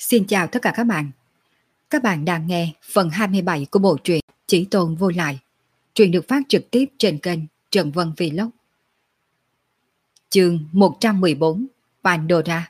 Xin chào tất cả các bạn. Các bạn đang nghe phần 27 của bộ truyện Chí Tôn Vô Lại. Truyện được phát trực tiếp trên kênh Trần Vân Vlog. Chương 114, Pandora.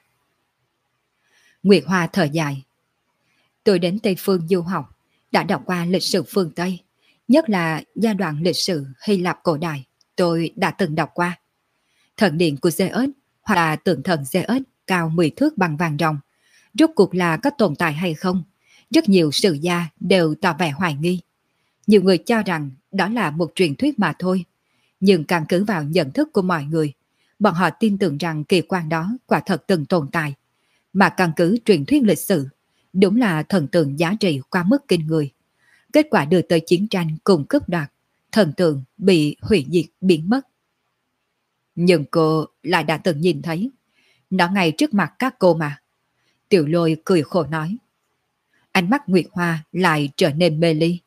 Nguyệt Hoa thở dài. Tôi đến Tây Phương du học, đã đọc qua lịch sử phương Tây, nhất là giai đoạn lịch sử Hy Lạp cổ đại, tôi đã từng đọc qua. Thần điện của Zeus hoặc là tượng thần Zeus cao 10 thước bằng vàng ròng, rốt cuộc là có tồn tại hay không? Rất nhiều sử gia đều tỏ vẻ hoài nghi. Nhiều người cho rằng đó là một truyền thuyết mà thôi. Nhưng căn cứ vào nhận thức của mọi người, bọn họ tin tưởng rằng kỳ quan đó quả thật từng tồn tại. Mà căn cứ truyền thuyết lịch sử, đúng là thần tượng giá trị quá mức kinh người. Kết quả đưa tới chiến tranh cùng cướp đoạt, thần tượng bị hủy diệt biến mất. Nhưng cô lại đã từng nhìn thấy. Nó ngay trước mặt các cô mà. Tiểu Lôi cười khổ nói. Ánh mắt Nguyệt Hoa lại trở nên mê ly.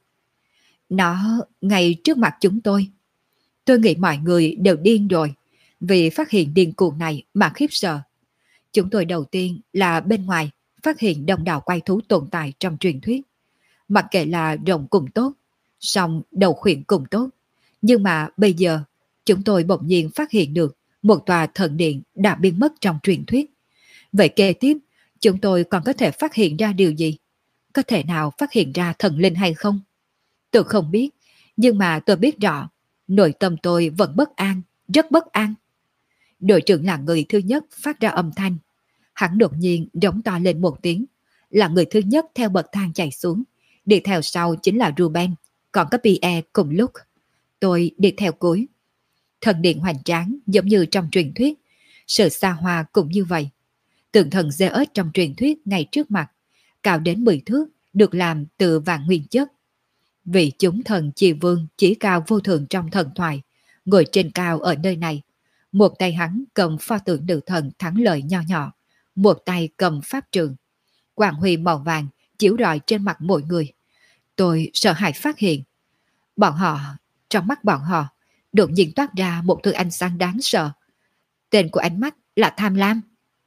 Nó ngay trước mặt chúng tôi. Tôi nghĩ mọi người đều điên rồi, vì phát hiện điên cuồng này mà khiếp sợ. Chúng tôi đầu tiên là bên ngoài phát hiện đông đảo quái thú tồn tại trong truyền thuyết. Mặc kệ là rồng cùng tốt, song đầu khuyển cùng tốt. Nhưng mà bây giờ, chúng tôi bỗng nhiên phát hiện được một tòa thần điện đã biến mất trong truyền thuyết. Vậy kế tiếp, chúng tôi còn có thể phát hiện ra điều gì? Có thể nào phát hiện ra thần linh hay không? Tôi không biết, nhưng mà tôi biết rõ, nội tâm tôi vẫn bất an, rất bất an. Đội trưởng là người thứ nhất phát ra âm thanh. Hắn đột nhiên rống to lên một tiếng, là người thứ nhất theo bậc thang chạy xuống. Đi theo sau chính là Ruben, còn có Pierre cùng lúc. Tôi đi theo cuối. Thần điện hoành tráng giống như trong truyền thuyết, sự xa hoa cũng như vậy. Tượng thần Zeus trong truyền thuyết ngay trước mặt, cao đến 10 thước, được làm từ vàng nguyên chất. Vị chúng thần Chi Vương chỉ cao vô thượng trong thần thoại, ngồi trên cao ở nơi này. Một tay hắn cầm pho tượng nữ thần thắng lợi nho nhỏ, một tay cầm pháp trường. Quang huy màu vàng chiếu rọi trên mặt mỗi người. Tôi sợ hãi phát hiện. Trong mắt bọn họ, đột nhiên toát ra một thứ ánh sáng đáng sợ. Tên của ánh mắt là tham lam.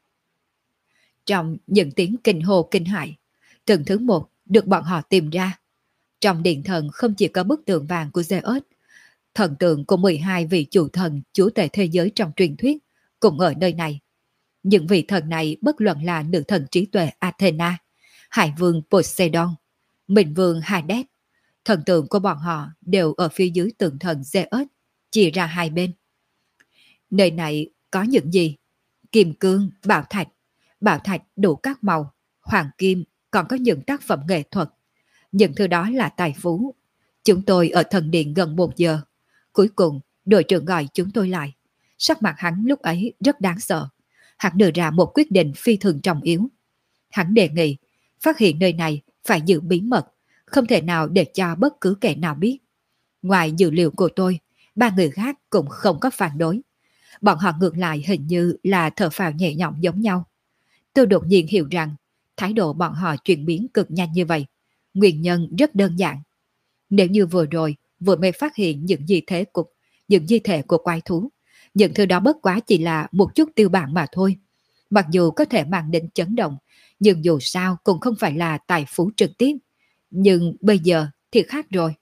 Trong những tiếng kinh hô kinh hãi, từng thứ một được bọn họ tìm ra. Trong điện thần không chỉ có bức tượng vàng của Zeus, thần tượng của 12 vị chủ thần chúa tể thế giới trong truyền thuyết cũng ở nơi này. Những vị thần này bất luận là nữ thần trí tuệ Athena, hải vương Poseidon, minh vương Hades, thần tượng của bọn họ đều ở phía dưới tượng thần Zeus, chia ra hai bên. Nơi này có những gì? Kim cương, bảo thạch đủ các màu, hoàng kim, còn có những tác phẩm nghệ thuật. Những thứ đó là tài phú. Chúng tôi ở thần điện gần 1 giờ. Cuối cùng, đội trưởng gọi chúng tôi lại. Sắc mặt hắn lúc ấy rất đáng sợ. Hắn đưa ra một quyết định phi thường trọng yếu. Hắn đề nghị, phát hiện nơi này phải giữ bí mật, không thể nào để cho bất cứ kẻ nào biết. Ngoài dữ liệu của tôi, 3 người khác cũng không có phản đối. Bọn họ ngược lại hình như là thở phào nhẹ nhõm giống nhau. Tôi đột nhiên hiểu rằng, thái độ bọn họ chuyển biến cực nhanh như vậy. Nguyên nhân rất đơn giản. Nếu như vừa rồi, vừa mới phát hiện những di thể của quái thú, những thứ đó bất quá chỉ là một chút tiêu bản mà thôi. Mặc dù có thể mang đến chấn động, nhưng dù sao cũng không phải là tài phú trực tiếp. Nhưng bây giờ thì khác rồi.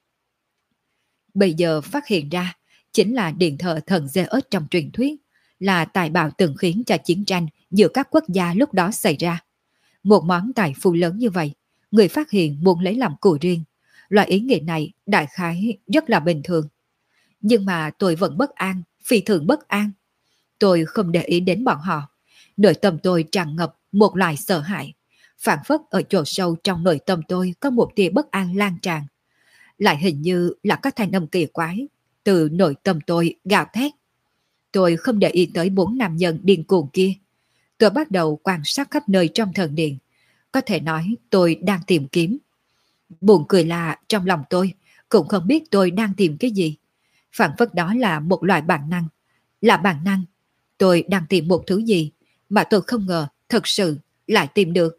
Bây giờ phát hiện ra, chính là điện thờ thần Zeus trong truyền thuyết, là tài bảo từng khiến cho chiến tranh giữa các quốc gia lúc đó xảy ra. Một món tài phú lớn như vậy, người phát hiện muốn lấy làm của riêng. Loại ý nghĩa này đại khái rất là bình thường. Nhưng mà tôi vẫn bất an, phi thường bất an. Tôi không để ý đến bọn họ. Nội tâm tôi tràn ngập một loại sợ hãi. Phản phất ở chỗ sâu trong nội tâm tôi có một tia bất an lan tràn. Lại hình như là các thanh âm kỳ quái từ nội tâm tôi gào thét. Tôi không để ý tới 4 nam nhân điên cuồng kia. Tôi bắt đầu quan sát khắp nơi trong thần điện. Có thể nói tôi đang tìm kiếm. Buồn cười là trong lòng tôi cũng không biết tôi đang tìm cái gì. Phản phất đó là một loại bản năng. Là bản năng. Tôi đang tìm một thứ gì mà tôi không ngờ thật sự lại tìm được.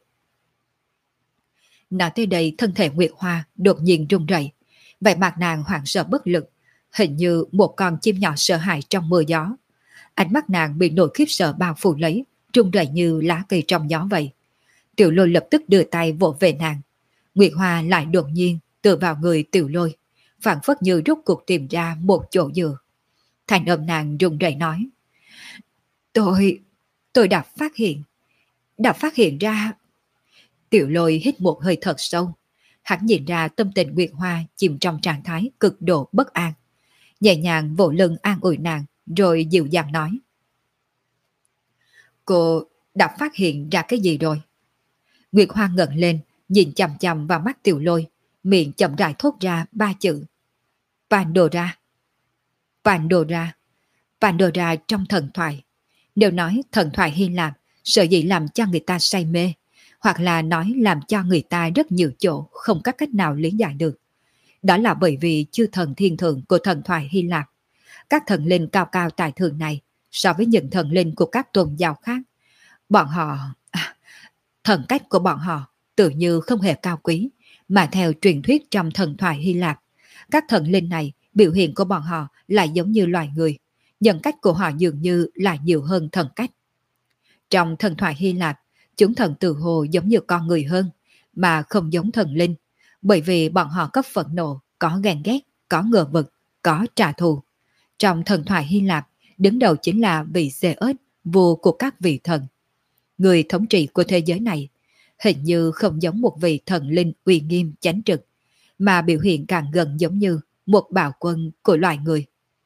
Nói tới đây thân thể Nguyệt Hoa đột nhiên run rẩy. Vẻ mặt nàng hoảng sợ bất lực, hình như một con chim nhỏ sợ hãi trong mưa gió. Ánh mắt nàng bị nỗi khiếp sợ bao phủ lấy, run rẩy như lá cây trong gió vậy. Tiểu Lôi lập tức đưa tay vỗ về nàng. Nguyệt Hoa lại đột nhiên tựa vào người Tiểu Lôi, phảng phất như rút cuộc tìm ra một chỗ dựa. Thành âm nàng run rẩy nói: Tôi đã phát hiện ra. Tiểu Lôi hít một hơi thật sâu. Hắn nhìn ra tâm tình Nguyệt Hoa chìm trong trạng thái cực độ bất an. Nhẹ nhàng vỗ lưng an ủi nàng, rồi dịu dàng nói: Cô đã phát hiện ra cái gì rồi? Nguyệt Hoa ngẩng lên, nhìn chằm chằm vào mắt Tiểu Lôi, miệng chậm rãi thốt ra 3 chữ: Pandora. Pandora. Pandora trong thần thoại. Nếu nói thần thoại Hy Lạp sở dĩ làm cho người ta say mê, hoặc là nói làm cho người ta rất nhiều chỗ không có cách nào lý giải được, đó là bởi vì chư thần thiên thượng của thần thoại Hy Lạp, các thần linh cao cao tại thượng này, so với những thần linh của các tôn giáo khác, bọn họ... thần cách của bọn họ tự như không hề cao quý, mà theo truyền thuyết trong thần thoại Hy Lạp, các thần linh này biểu hiện của bọn họ lại giống như loài người, nhân cách của họ dường như là nhiều hơn thần cách. Trong thần thoại Hy Lạp, chúng thần tự hồ giống như con người hơn, mà không giống thần linh, bởi vì bọn họ có phẫn nộ, có ghen ghét, có ngờ vực, có trả thù. Trong thần thoại Hy Lạp, đứng đầu chính là vị Zeus, vua của các vị thần. Người thống trị của thế giới này hình như không giống một vị thần linh uy nghiêm chánh trực, mà biểu hiện càng gần giống như một bạo quân của loài người.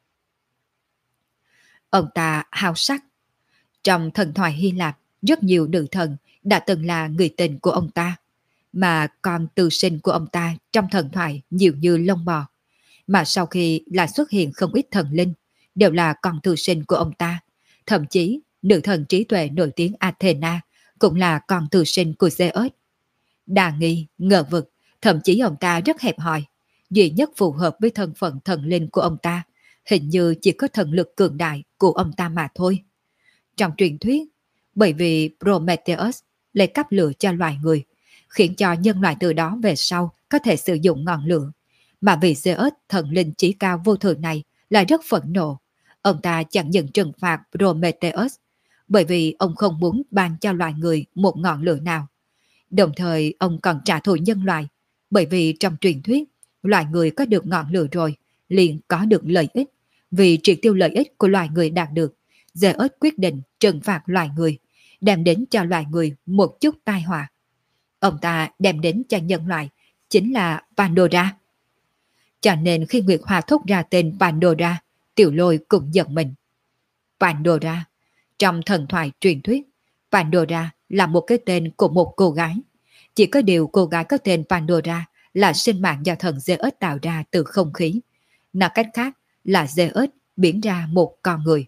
Ông ta háo sắc. Trong thần thoại Hy Lạp, rất nhiều nữ thần đã từng là người tình của ông ta, mà con tư sinh của ông ta trong thần thoại nhiều như lông bò, mà sau khi là xuất hiện không ít thần linh, đều là con tư sinh của ông ta. Thậm chí, nữ thần trí tuệ nổi tiếng Athena cũng là con tư sinh của Zeus. Đa nghi, ngờ vực, thậm chí ông ta rất hẹp hòi. Duy nhất phù hợp với thân phận thần linh của ông ta, hình như chỉ có thần lực cường đại của ông ta mà thôi. Trong truyền thuyết, bởi vì Prometheus lấy cắp lửa cho loài người, khiến cho nhân loại từ đó về sau có thể sử dụng ngọn lửa, mà vì Zeus thần linh chí cao vô thượng này lại rất phẫn nộ. Ông ta chẳng những trừng phạt Prometheus, bởi vì ông không muốn ban cho loài người một ngọn lửa nào. Đồng thời ông còn trả thù nhân loại, bởi vì trong truyền thuyết, loài người có được ngọn lửa rồi, liền có được lợi ích. Vì triệt tiêu lợi ích của loài người đạt được, Zeus quyết định trừng phạt loài người, đem đến cho loài người một chút tai họa. Ông ta đem đến cho nhân loại chính là Pandora. Cho nên khi Nguyệt Hoa thốt ra tên Pandora, Tiểu Lôi cũng giận mình. Pandora. Trong thần thoại truyền thuyết, Pandora là một cái tên của một cô gái. Chỉ có điều cô gái có tên Pandora là sinh mạng do thần Zeus tạo ra từ không khí. Nói cách khác là Zeus biến ra một con người.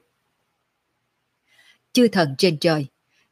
Chư thần trên trời,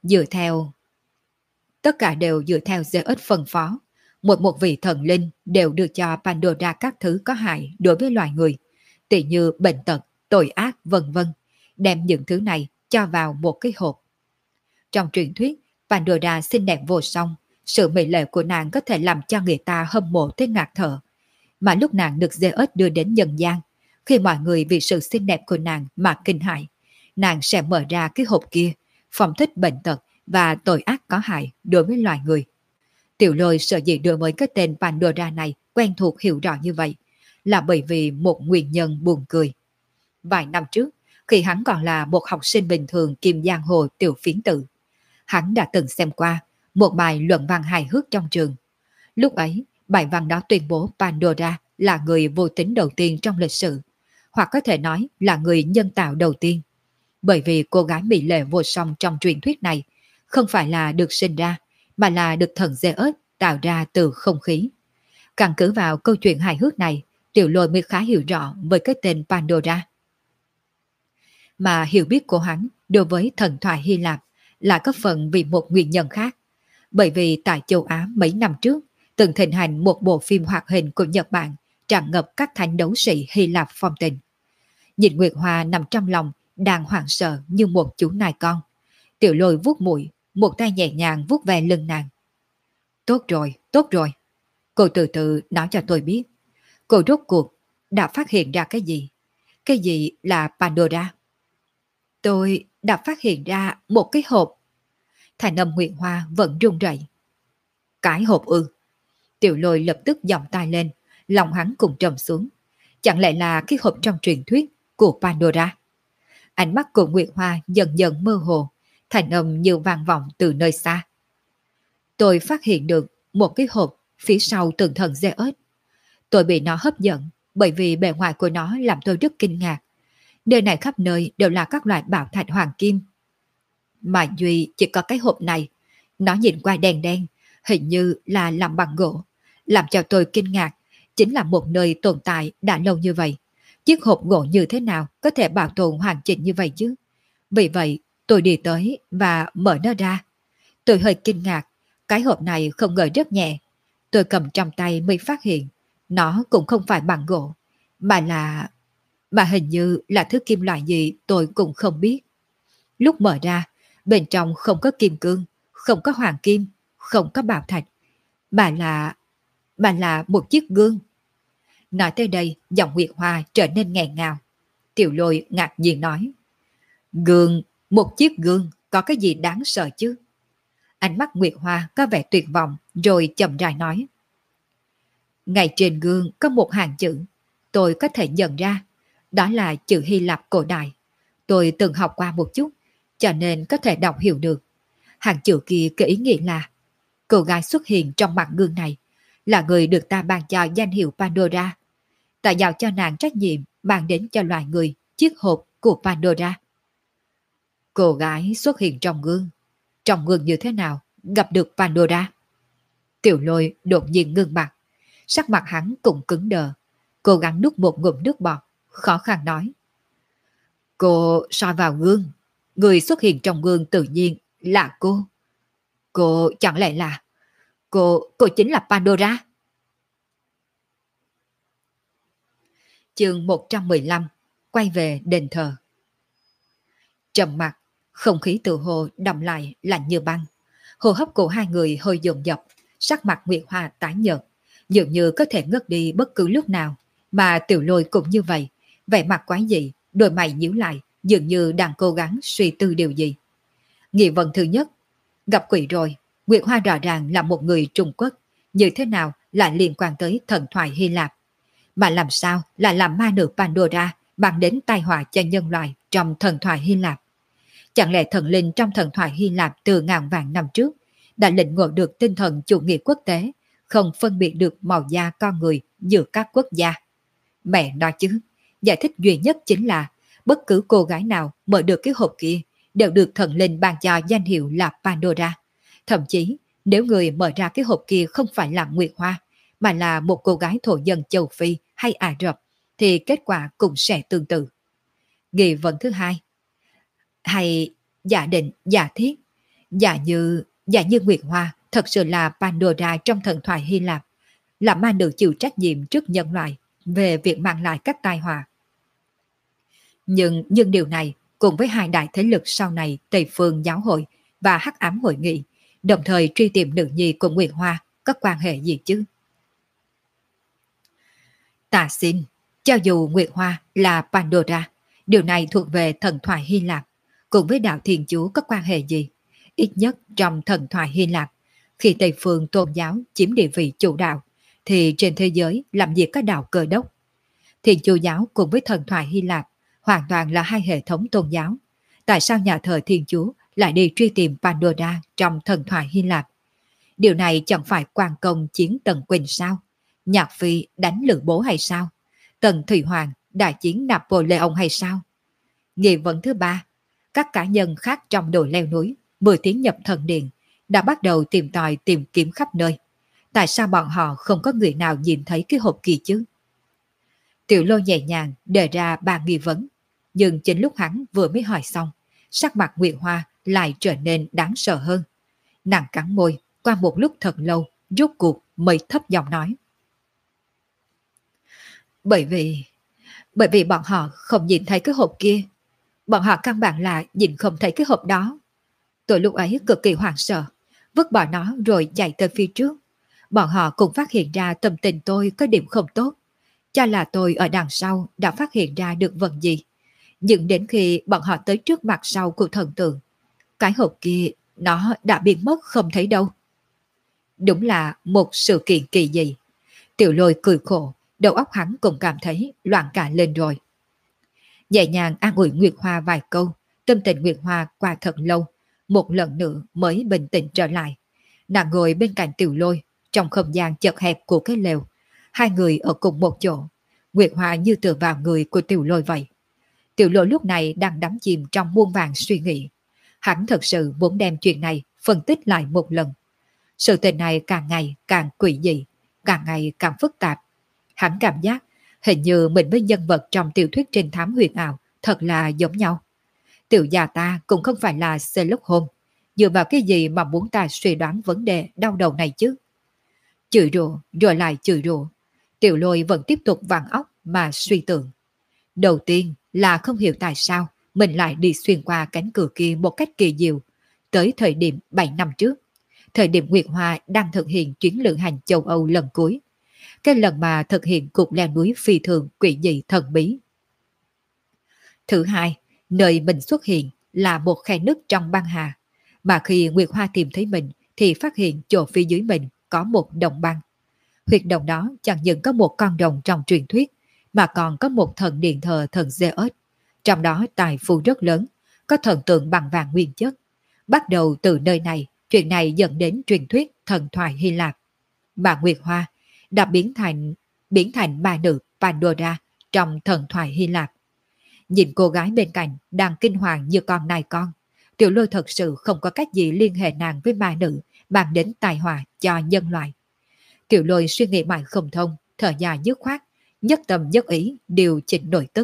tất cả đều dựa theo Zeus phân phó. Một vị thần linh đều đưa cho Pandora các thứ có hại đối với loài người, tỉ như bệnh tật, tội ác vân vân, đem những thứ này cho vào một cái hộp. Trong truyền thuyết, Pandora xinh đẹp vô song, sự mỹ lệ của nàng có thể làm cho người ta hâm mộ tới ngạt thở. Mà lúc nàng được Zeus đưa đến nhân gian, khi mọi người vì sự xinh đẹp của nàng mà kinh hãi, nàng sẽ mở ra cái hộp kia, phong thích bệnh tật và tội ác có hại đối với loài người. Tiểu Lôi sợ dĩ đối với cái tên Pandora này quen thuộc hiểu rõ như vậy, là bởi vì một nguyên nhân buồn cười. Vài năm trước, khi hắn còn là một học sinh bình thường kim giang hồ tiểu phiến tử, hắn đã từng xem qua một bài luận văn hài hước trong trường. Lúc ấy, bài văn đó tuyên bố Pandora là người vô tính đầu tiên trong lịch sử, hoặc có thể nói là người nhân tạo đầu tiên. Bởi vì cô gái mỹ lệ vô song trong truyền thuyết này không phải là được sinh ra, mà là được thần Zeus tạo ra từ không khí. Căn cứ vào câu chuyện hài hước này, Tiểu Lôi mới khá hiểu rõ với cái tên Pandora. Mà hiểu biết của hắn đối với thần thoại Hy Lạp là có phần vì một nguyên nhân khác. Bởi vì tại châu Á mấy năm trước, từng thịnh hành một bộ phim hoạt hình của Nhật Bản tràn ngập các thánh đấu sĩ Hy Lạp phong tình. Nhìn Nguyệt Hoa nằm trong lòng, đang hoảng sợ như một chú nai con. Tiểu Lôi vuốt mũi, một tay nhẹ nhàng vuốt ve lưng nàng. Tốt rồi, tốt rồi. Cô từ từ nói cho tôi biết. Cô rốt cuộc đã phát hiện ra cái gì? Cái gì là Pandora? Tôi đã phát hiện ra một cái hộp. Thành âm Nguyệt Hoa vẫn run rẩy. Cái hộp ư? Tiểu Lôi lập tức giọng tay lên, lòng hắn cùng trầm xuống. Chẳng lẽ là cái hộp trong truyền thuyết của Pandora? Ánh mắt của Nguyệt Hoa dần dần mơ hồ, thành âm như vang vọng từ nơi xa. Tôi phát hiện được một cái hộp phía sau tường thần Zeus. Tôi bị nó hấp dẫn bởi vì bề ngoài của nó làm tôi rất kinh ngạc. Nơi này khắp nơi đều là các loại bảo thạch hoàng kim. Mà duy chỉ có cái hộp này, nó nhìn qua đen đen, hình như là làm bằng gỗ. Làm cho tôi kinh ngạc, chính là một nơi tồn tại đã lâu như vậy. Chiếc hộp gỗ như thế nào có thể bảo tồn hoàn chỉnh như vậy chứ? Vì vậy, tôi đi tới và mở nó ra. Tôi hơi kinh ngạc, cái hộp này không ngờ rất nhẹ. Tôi cầm trong tay mới phát hiện, nó cũng không phải bằng gỗ, mà hình như là thứ kim loại gì tôi cũng không biết. Lúc mở ra, bên trong không có kim cương, không có hoàng kim, không có bảo thạch, mà là một chiếc gương. Nói tới đây, giọng Nguyệt Hoa trở nên nghẹn ngào. Tiểu Lôi ngạc nhiên nói, gương, một chiếc gương, có cái gì đáng sợ chứ? Ánh mắt Nguyệt Hoa có vẻ tuyệt vọng, rồi chậm rãi nói, ngay trên gương có một hàng chữ, tôi có thể nhận ra, đó là chữ Hy Lạp cổ đại. Tôi từng học qua một chút, cho nên có thể đọc hiểu được. Hàng chữ kia có ý nghĩa là, cô gái xuất hiện trong mặt gương này là người được ta ban cho danh hiệu Pandora. Ta giao cho nàng trách nhiệm mang đến cho loài người chiếc hộp của Pandora. Cô gái xuất hiện trong gương như thế nào gặp được Pandora? Tiểu Lôi đột nhiên ngưng mặt, sắc mặt hắn cũng cứng đờ, cố gắng nuốt một ngụm nước bọt, khó khăn nói. Cô soi vào gương, người xuất hiện trong gương tự nhiên là cô. Cô chẳng lẽ là cô chính là Pandora? Chương 115, quay về đền thờ. Trầm mặc, không khí tự hồ đậm lại lạnh như băng. Hô hấp của hai người hơi dồn dập, sắc mặt Nguyệt Hoa tái nhợt, dường như có thể ngất đi bất cứ lúc nào, mà Tiểu Lôi cũng như vậy, vẻ mặt quái dị, đôi mày nhíu lại, dường như đang cố gắng suy tư điều gì. Nghi vấn thứ nhất, gặp quỷ rồi, Nguyệt Hoa rõ ràng là một người Trung Quốc, như thế nào lại liên quan tới thần thoại Hy Lạp, mà làm sao lại làm ma nữ Pandora mang đến tai họa cho nhân loại trong thần thoại Hy Lạp? Chẳng lẽ thần linh trong thần thoại Hy Lạp từ ngàn vạn năm trước đã lĩnh ngộ được tinh thần chủ nghĩa quốc tế, không phân biệt được màu da con người giữa các quốc gia? Mẹ nói chứ, giải thích duy nhất chính là bất cứ cô gái nào mở được cái hộp kia đều được thần linh ban cho danh hiệu là Pandora. Thậm chí, nếu người mở ra cái hộp kia không phải là Nguyệt Hoa, mà là một cô gái thổ dân châu Phi hay Ả Rập, thì kết quả cũng sẽ tương tự. Nghi vấn thứ hai, hay giả định, giả thiết, giả như Nguyệt Hoa thật sự là Pandora trong thần thoại Hy Lạp, là ma nữ chịu trách nhiệm trước nhân loại về việc mang lại các tai họa. Nhưng điều này cùng với hai đại thế lực sau này Tây Phương Giáo hội và Hắc Ám Hội nghị, đồng thời truy tìm nữ nhi của Nguyệt Hoa, có quan hệ gì chứ? Ta xin, cho dù Nguyệt Hoa là Pandora, điều này thuộc về thần thoại Hy Lạp, cùng với đạo Thiên Chúa có quan hệ gì? Ít nhất trong thần thoại Hy Lạp, khi Tây Phương tôn giáo chiếm địa vị chủ đạo, thì trên thế giới làm gì có đạo Cơ Đốc? Thiên Chúa giáo cùng với thần thoại Hy Lạp hoàn toàn là hai hệ thống tôn giáo. Tại sao nhà thờ Thiên Chúa lại đi truy tìm Pandora trong thần thoại Hy Lạp? Điều này chẳng phải quan công chiến Tần Quỳnh sao? Nhạc Phi đánh Lữ Bố hay sao? Tần Thủy Hoàng đại chiến Napoleon hay sao? Nghi vấn thứ ba, các cá nhân khác trong đồi leo núi 10 tiếng nhập thần điện đã bắt đầu tìm tòi tìm kiếm khắp nơi. Tại sao bọn họ không có người nào nhìn thấy cái hộp kia chứ? Tiểu Lôi nhẹ nhàng đề ra 3 nghi vấn, nhưng chính lúc hắn vừa mới hỏi xong, sắc mặt Nguyệt Hoa lại trở nên đáng sợ hơn. Nàng cắn môi, qua một lúc thật lâu, rốt cuộc mới thấp giọng nói. Bởi vì bọn họ không nhìn thấy cái hộp kia. Bọn họ căn bản là nhìn không thấy cái hộp đó. Tôi lúc ấy cực kỳ hoảng sợ, vứt bỏ nó rồi chạy tới phía trước. Bọn họ cũng phát hiện ra tâm tình tôi có điểm không tốt, cho là tôi ở đằng sau đã phát hiện ra được vật gì. Nhưng đến khi bọn họ tới trước mặt sau của thần tượng, cái hộp kia nó đã biến mất không thấy đâu. Đúng là một sự kiện kỳ dị. Tiểu Lôi cười khổ, đầu óc hắn cũng cảm thấy loạn cả lên rồi. Nhẹ nhàng an ủi Nguyệt Hoa vài câu, tâm tình Nguyệt Hoa qua thật lâu, một lần nữa mới bình tĩnh trở lại. Nàng ngồi bên cạnh Tiểu Lôi, trong không gian chật hẹp của cái lều. Hai người ở cùng một chỗ, Nguyệt Hoa như tựa vào người của Tiểu Lôi vậy. Tiểu Lôi lúc này đang đắm chìm trong muôn vàng suy nghĩ. Hắn thật sự muốn đem chuyện này phân tích lại một lần. Sự tình này càng ngày càng quỷ dị, càng ngày càng phức tạp. Hắn cảm giác hình như mình với nhân vật trong tiểu thuyết trinh thám huyền ảo thật là giống nhau. Tiểu già ta cũng không phải là Sherlock Holmes, dựa vào cái gì mà muốn ta suy đoán vấn đề đau đầu này chứ? Chửi rủa rồi lại chửi rủa. Tiểu Lôi vẫn tiếp tục vàng óc mà suy tưởng. Đầu tiên là không hiểu tại sao mình lại đi xuyên qua cánh cửa kia một cách kỳ diệu, tới thời điểm 7 năm trước, thời điểm Nguyệt Hoa đang thực hiện chuyến lữ hành châu Âu lần cuối. Cái lần mà thực hiện cuộc leo núi phi thường quỷ dị thần bí. Thứ hai, nơi mình xuất hiện là một khe nứt trong băng hà, mà khi Nguyệt Hoa tìm thấy mình thì phát hiện chỗ phía dưới mình có một đồng băng. Huyệt động đó chẳng những có một con rồng trong truyền thuyết, mà còn có một thần điện thờ thần Zeus. Trong đó tài phú rất lớn, có thần tượng bằng vàng nguyên chất. Bắt đầu từ nơi này, chuyện này dẫn đến truyền thuyết thần thoại Hy Lạp. Mà Nguyệt Hoa đã biến thành bà nữ Pandora trong thần thoại Hy Lạp. Nhìn cô gái bên cạnh đang kinh hoàng như con nai con, Tiểu Lôi thật sự không có cách gì liên hệ nàng với ma nữ mang đến tai họa cho nhân loại. Tiểu Lôi suy nghĩ mãi không thông, thở dài dứt khoát, nhất tâm nhất ý điều chỉnh nội tức.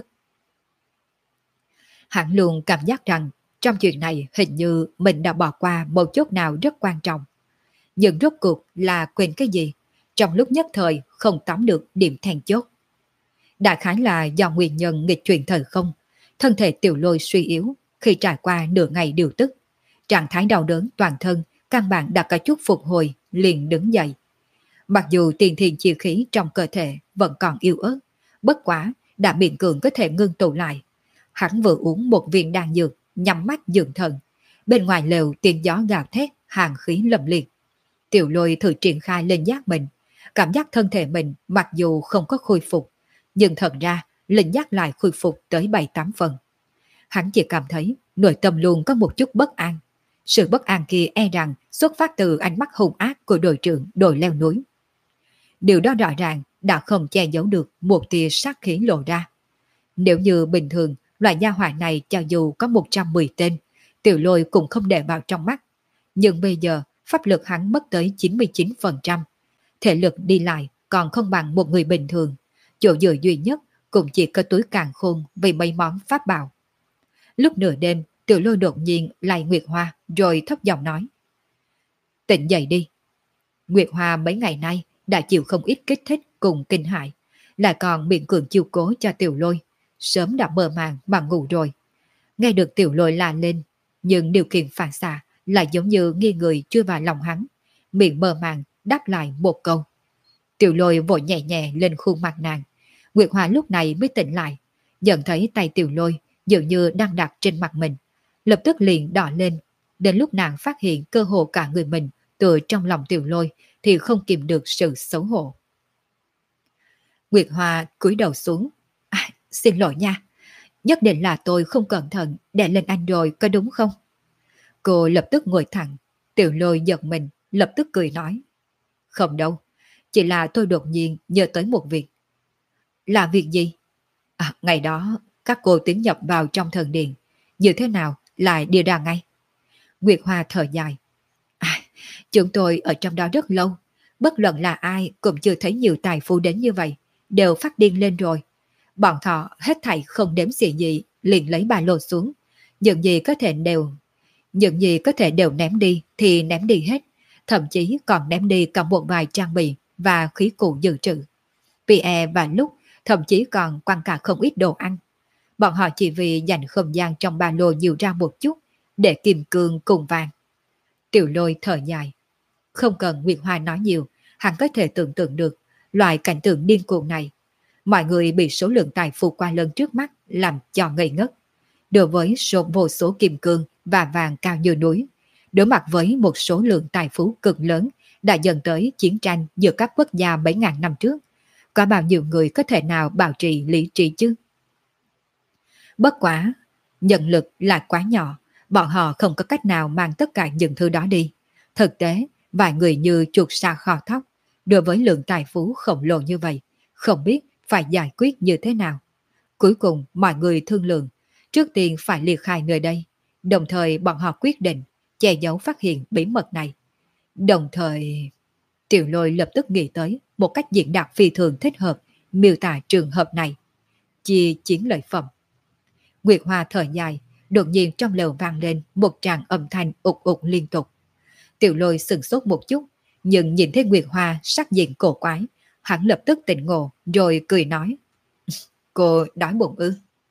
Hắn luôn cảm giác rằng trong chuyện này hình như mình đã bỏ qua một chút nào rất quan trọng. Nhưng rốt cuộc là quên cái gì? Trong lúc nhất thời không tóm được điểm then chốt. Đại khái là do nguyên nhân nghịch chuyển thời không, thân thể Tiểu Lôi suy yếu khi trải qua nửa ngày điều tức. Trạng thái đau đớn toàn thân, căn bản đã có chút phục hồi, liền đứng dậy. Mặc dù tiền thiền chi khí trong cơ thể vẫn còn yếu ớt, bất quá đã miễn cưỡng có thể ngưng tụ lại. Hắn vừa uống một viên đan dược, nhắm mắt dưỡng thần. Bên ngoài lều tiếng gió gào thét, hàng khí lầm liệt. Tiểu Lôi thử triển khai lên giác mình, cảm giác thân thể mình mặc dù không có khôi phục, nhưng thật ra linh giác lại khôi phục tới 7-8 phần. Hắn chỉ cảm thấy nội tâm luôn có một chút bất an. Sự bất an kia e rằng xuất phát từ ánh mắt hung ác của đội trưởng đội leo núi. Điều đó rõ ràng đã không che giấu được một tia sát khí lộ ra. Nếu như bình thường, loại gia hỏa này cho dù có 110 tên, Tiểu Lôi cũng không để vào trong mắt. Nhưng bây giờ, pháp lực hắn mất tới 99%. Thể lực đi lại còn không bằng một người bình thường. Chỗ dựa duy nhất cũng chỉ có túi càn khôn vì mấy món pháp bảo. Lúc nửa đêm, Tiểu Lôi đột nhiên lay Nguyệt Hoa rồi thấp giọng nói. Tỉnh dậy đi. Nguyệt Hoa mấy ngày nay đã chịu không ít kích thích cùng kinh hại, lại còn miệng cường chiêu cố cho Tiểu Lôi, sớm đã mơ màng mà ngủ rồi. Nghe được Tiểu Lôi la lên, nhưng điều kiện phản xạ lại giống như nghi người chui vào lòng hắn, miệng mơ màng đáp lại một câu. Tiểu Lôi vội nhẹ nhẹ lên khuôn mặt nàng. Nguyệt Hoa lúc này mới tỉnh lại, nhận thấy tay Tiểu Lôi dường như đang đặt trên mặt mình, lập tức liền đỏ lên. Đến lúc nàng phát hiện cơ hồ cả người mình từ trong lòng Tiểu Lôi thì không kìm được sự xấu hổ. Nguyệt Hoa cúi đầu xuống. Xin lỗi nha, nhất định là tôi không cẩn thận đè lên anh rồi, có đúng không? Cô lập tức ngồi thẳng. Tiểu Lôi giật mình, lập tức cười nói. Không đâu, chỉ là tôi đột nhiên nhớ tới một việc. Là việc gì? Ngày đó các cô tiến nhập vào trong thần điện, như thế nào lại đi ra ngay? Nguyệt Hoa thở dài. Chúng tôi ở trong đó rất lâu, bất luận là ai cũng chưa thấy nhiều tài phú đến như vậy, đều phát điên lên rồi. Bọn họ hết thảy không đếm xỉa gì, liền lấy ba lô xuống, những gì có thể đều ném đi thì ném đi hết, thậm chí còn ném đi cả một vài trang bị và khí cụ dự trữ. Pierre và lúc thậm chí còn quăng cả không ít đồ ăn. Bọn họ chỉ vì dành không gian trong ba lô nhiều ra một chút để kim cương cùng vàng. Tiểu Lôi thở dài. Không cần Nguyệt Hoa nói nhiều, hắn có thể tưởng tượng được loại cảnh tượng điên cuồng này. Mọi người bị số lượng tài phú qua lớn trước mắt làm cho ngây ngất. Đối với vô số kim cương và vàng cao như núi, đối mặt với một số lượng tài phú cực lớn đã dẫn tới chiến tranh giữa các quốc gia mấy ngàn năm trước. Có bao nhiêu người có thể nào bảo trì lý trí chứ? Bất quá, nhân lực là quá nhỏ, bọn họ không có cách nào mang tất cả những thứ đó đi. Thực tế, vài người như chuột sa kho thóc, đối với lượng tài phú khổng lồ như vậy, không biết phải giải quyết như thế nào. Cuối cùng, mọi người thương lượng, trước tiên phải liệt khai nơi đây. Đồng thời bọn họ quyết định che giấu phát hiện bí mật này. Đồng thời, Tiểu Lôi lập tức nghĩ tới một cách diễn đạt phi thường thích hợp miêu tả trường hợp này. Chia chiến lợi phẩm. Nguyệt Hoa thở dài, đột nhiên trong lều vang lên một tràng âm thanh ục ục liên tục. Tiểu Lôi sừng sốt một chút, nhưng nhìn thấy Nguyệt Hoa sắc diện cổ quái, hắn lập tức tỉnh ngộ rồi cười nói: Cô đói bụng ư?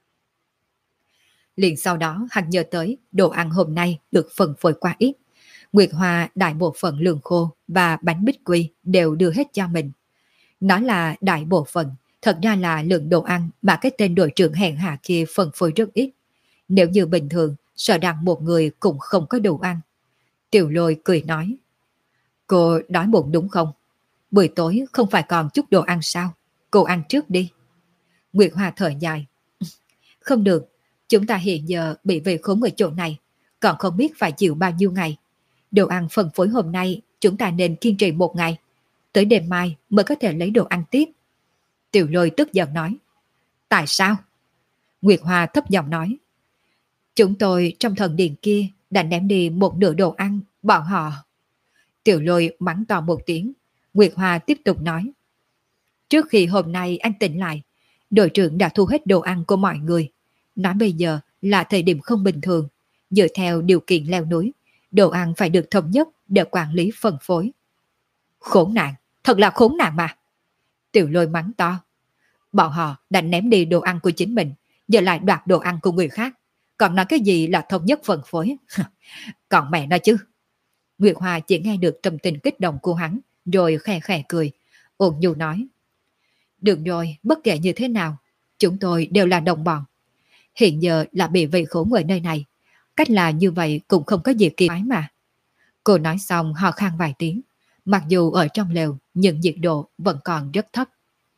Liền sau đó hắn nhớ tới đồ ăn hôm nay được phân phối quá ít. Nguyệt Hoa đại bộ phận lương khô và bánh bích quy đều đưa hết cho mình. Nói là đại bộ phận, thật ra là lượng đồ ăn mà cái tên đội trưởng hèn hạ kia phân phối rất ít. Nếu như bình thường, sợ rằng một người cũng không có đồ ăn. Tiểu Lôi cười nói: Cô đói bụng đúng không? Buổi tối không phải còn chút đồ ăn sao? Cô ăn trước đi. Nguyệt Hoa thở dài: Không được, chúng ta hiện giờ bị về khốn ở chỗ này, còn không biết phải chịu bao nhiêu ngày. Đồ ăn phân phối hôm nay chúng ta nên kiên trì một ngày, tới đêm mai mới có thể lấy đồ ăn tiếp. Tiểu Lôi tức giận nói: Tại sao? Nguyệt Hoa thấp giọng nói: Chúng tôi trong thần điện kia đã ném đi một nửa đồ ăn, bọn họ. Tiểu Lôi mắng to một tiếng. Nguyệt Hoa tiếp tục nói: Trước khi hôm nay anh tỉnh lại, đội trưởng đã thu hết đồ ăn của mọi người. Nói bây giờ là thời điểm không bình thường. Dựa theo điều kiện leo núi, đồ ăn phải được thống nhất để quản lý phân phối. Khốn nạn, thật là khốn nạn mà. Tiểu Lôi mắng to: Bọn họ đã ném đi đồ ăn của chính mình, giờ lại đoạt đồ ăn của người khác. Còn nói cái gì là thống nhất phân phối? Còn mẹ nó chứ. Nguyệt Hoa chỉ nghe được tâm tình kích động của hắn, rồi khẽ khẽ cười, ôn nhu nói: Được rồi, bất kể như thế nào, chúng tôi đều là đồng bọn. Hiện giờ là bị vây khốn ở nơi này, cách là như vậy cũng không có gì kỳ quái mà. Cô nói xong ho khan vài tiếng, mặc dù ở trong lều nhưng nhiệt độ vẫn còn rất thấp.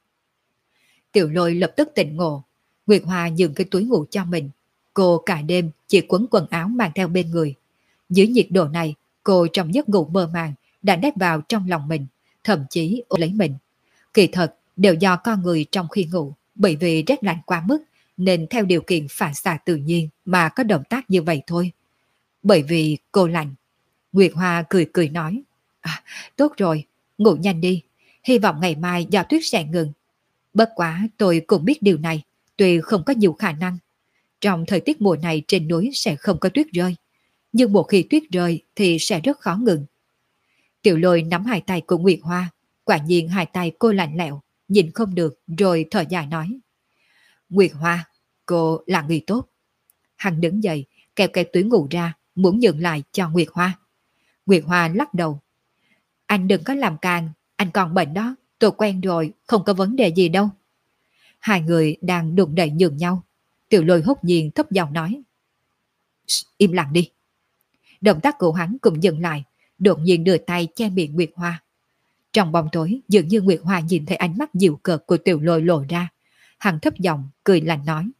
Tiểu Lôi lập tức tỉnh ngộ. Nguyệt Hoa nhường cái túi ngủ cho mình. Cô cả đêm chỉ quấn quần áo mang theo bên người. Dưới nhiệt độ này, cô trong giấc ngủ mơ màng đã nép vào trong lòng mình, thậm chí ôm lấy mình. Kỳ thật đều do con người trong khi ngủ, bởi vì rét lạnh quá mức nên theo điều kiện phản xạ tự nhiên mà có động tác như vậy thôi. Bởi vì cô lạnh. Nguyệt Hoa cười cười nói: Tốt rồi, ngủ nhanh đi. Hy vọng ngày mai gió tuyết sẽ ngừng. Bất quá tôi cũng biết điều này, tuy không có nhiều khả năng. Trong thời tiết mùa này trên núi sẽ không có tuyết rơi, nhưng một khi tuyết rơi thì sẽ rất khó ngừng. Tiểu Lôi nắm hai tay của Nguyệt Hoa, quả nhiên hai tay cô lạnh lẽo, nhìn không được rồi thở dài nói: Nguyệt Hoa, cô là người tốt. Hắn đứng dậy, kéo cái túi ngủ ra, muốn nhường lại cho Nguyệt Hoa. Nguyệt Hoa lắc đầu: Anh đừng có làm càng, anh còn bệnh đó, tôi quen rồi, không có vấn đề gì đâu. Hai người đang đụng đẩy nhường nhau. Tiểu Lôi hốt nhiên thấp giọng nói: Im lặng đi. Động tác của hắn cũng dừng lại, đột nhiên đưa tay che miệng Nguyệt Hoa. Trong bóng tối, dường như Nguyệt Hoa nhìn thấy ánh mắt dịu cợt của Tiểu Lôi lộ ra. Hắn thấp giọng cười lạnh nói: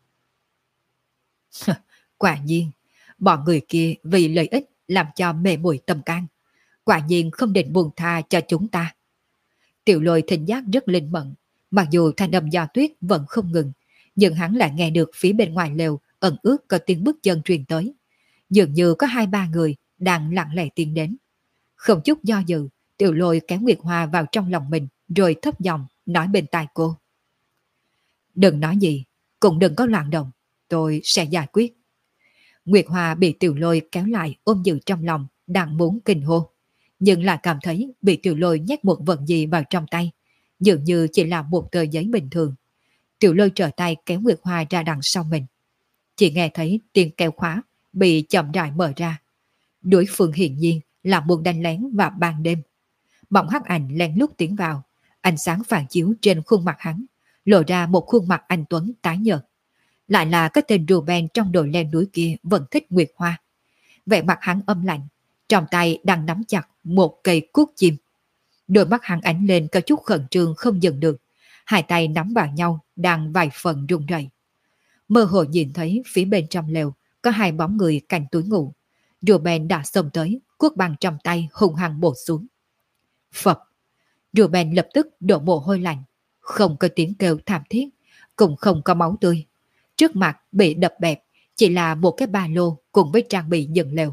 Quả nhiên, bọn người kia vì lợi ích làm cho mê muội tâm can. Quả nhiên không định buông tha cho chúng ta. Tiểu Lôi thính giác rất linh mẫn, mặc dù thanh âm gió tuyết vẫn không ngừng, nhưng hắn lại nghe được phía bên ngoài lều ẩn ướt có tiếng bước chân truyền tới. Dường như có 2-3 người đang lặng lẽ tiến đến. Không chút do dự, Tiểu Lôi kéo Nguyệt Hoa vào trong lòng mình rồi thấp giọng nói bên tai cô: Đừng nói gì, cũng đừng có loạn động, tôi sẽ giải quyết. Nguyệt Hoa bị Tiểu Lôi kéo lại ôm giữ trong lòng, đang muốn kinh hô, nhưng lại cảm thấy bị Tiểu Lôi nhét một vật gì vào trong tay, dường như chỉ là một tờ giấy bình thường. Tiểu Lôi trở tay kéo Nguyệt Hoa ra đằng sau mình. Chỉ nghe thấy tiếng kéo khóa bị chậm rãi mở ra. Đối phương hiển nhiên là muốn đánh lén vào ban đêm. Bóng hắc ảnh lén lút tiến vào, ánh sáng phản chiếu trên khuôn mặt hắn, lộ ra một khuôn mặt anh tuấn tái nhợt. Lại là cái tên Ruben trong đội leo núi kia vẫn thích Nguyệt Hoa. Vẻ mặt hắn âm lạnh, trong tay đang nắm chặt một cây cuốc chim. Đôi mắt hắn ánh lên có chút khẩn trương không dừng được, hai tay nắm vào nhau đang vài phần run rẩy. Mơ hồ nhìn thấy phía bên trong lều có hai bóng người cạnh túi ngủ. Ruben đã xông tới, cuốc bằng trong tay hung hăng bổ xuống. Phập! Ruben lập tức đổ mồ hôi lạnh, không có tiếng kêu thảm thiết, cũng không có máu tươi. Trước mặt bị đập bẹp, chỉ là một cái ba lô cùng với trang bị dựng lều.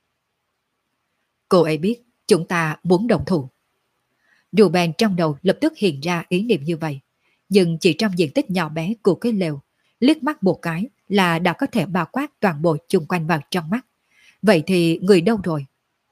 Cô ấy biết chúng ta muốn đồng thủ. Ruben trong đầu lập tức hiện ra ý niệm như vậy, nhưng chỉ trong diện tích nhỏ bé của cái lều, liếc mắt một cái là đã có thể bao quát toàn bộ chung quanh vào trong mắt. Vậy thì người đâu rồi?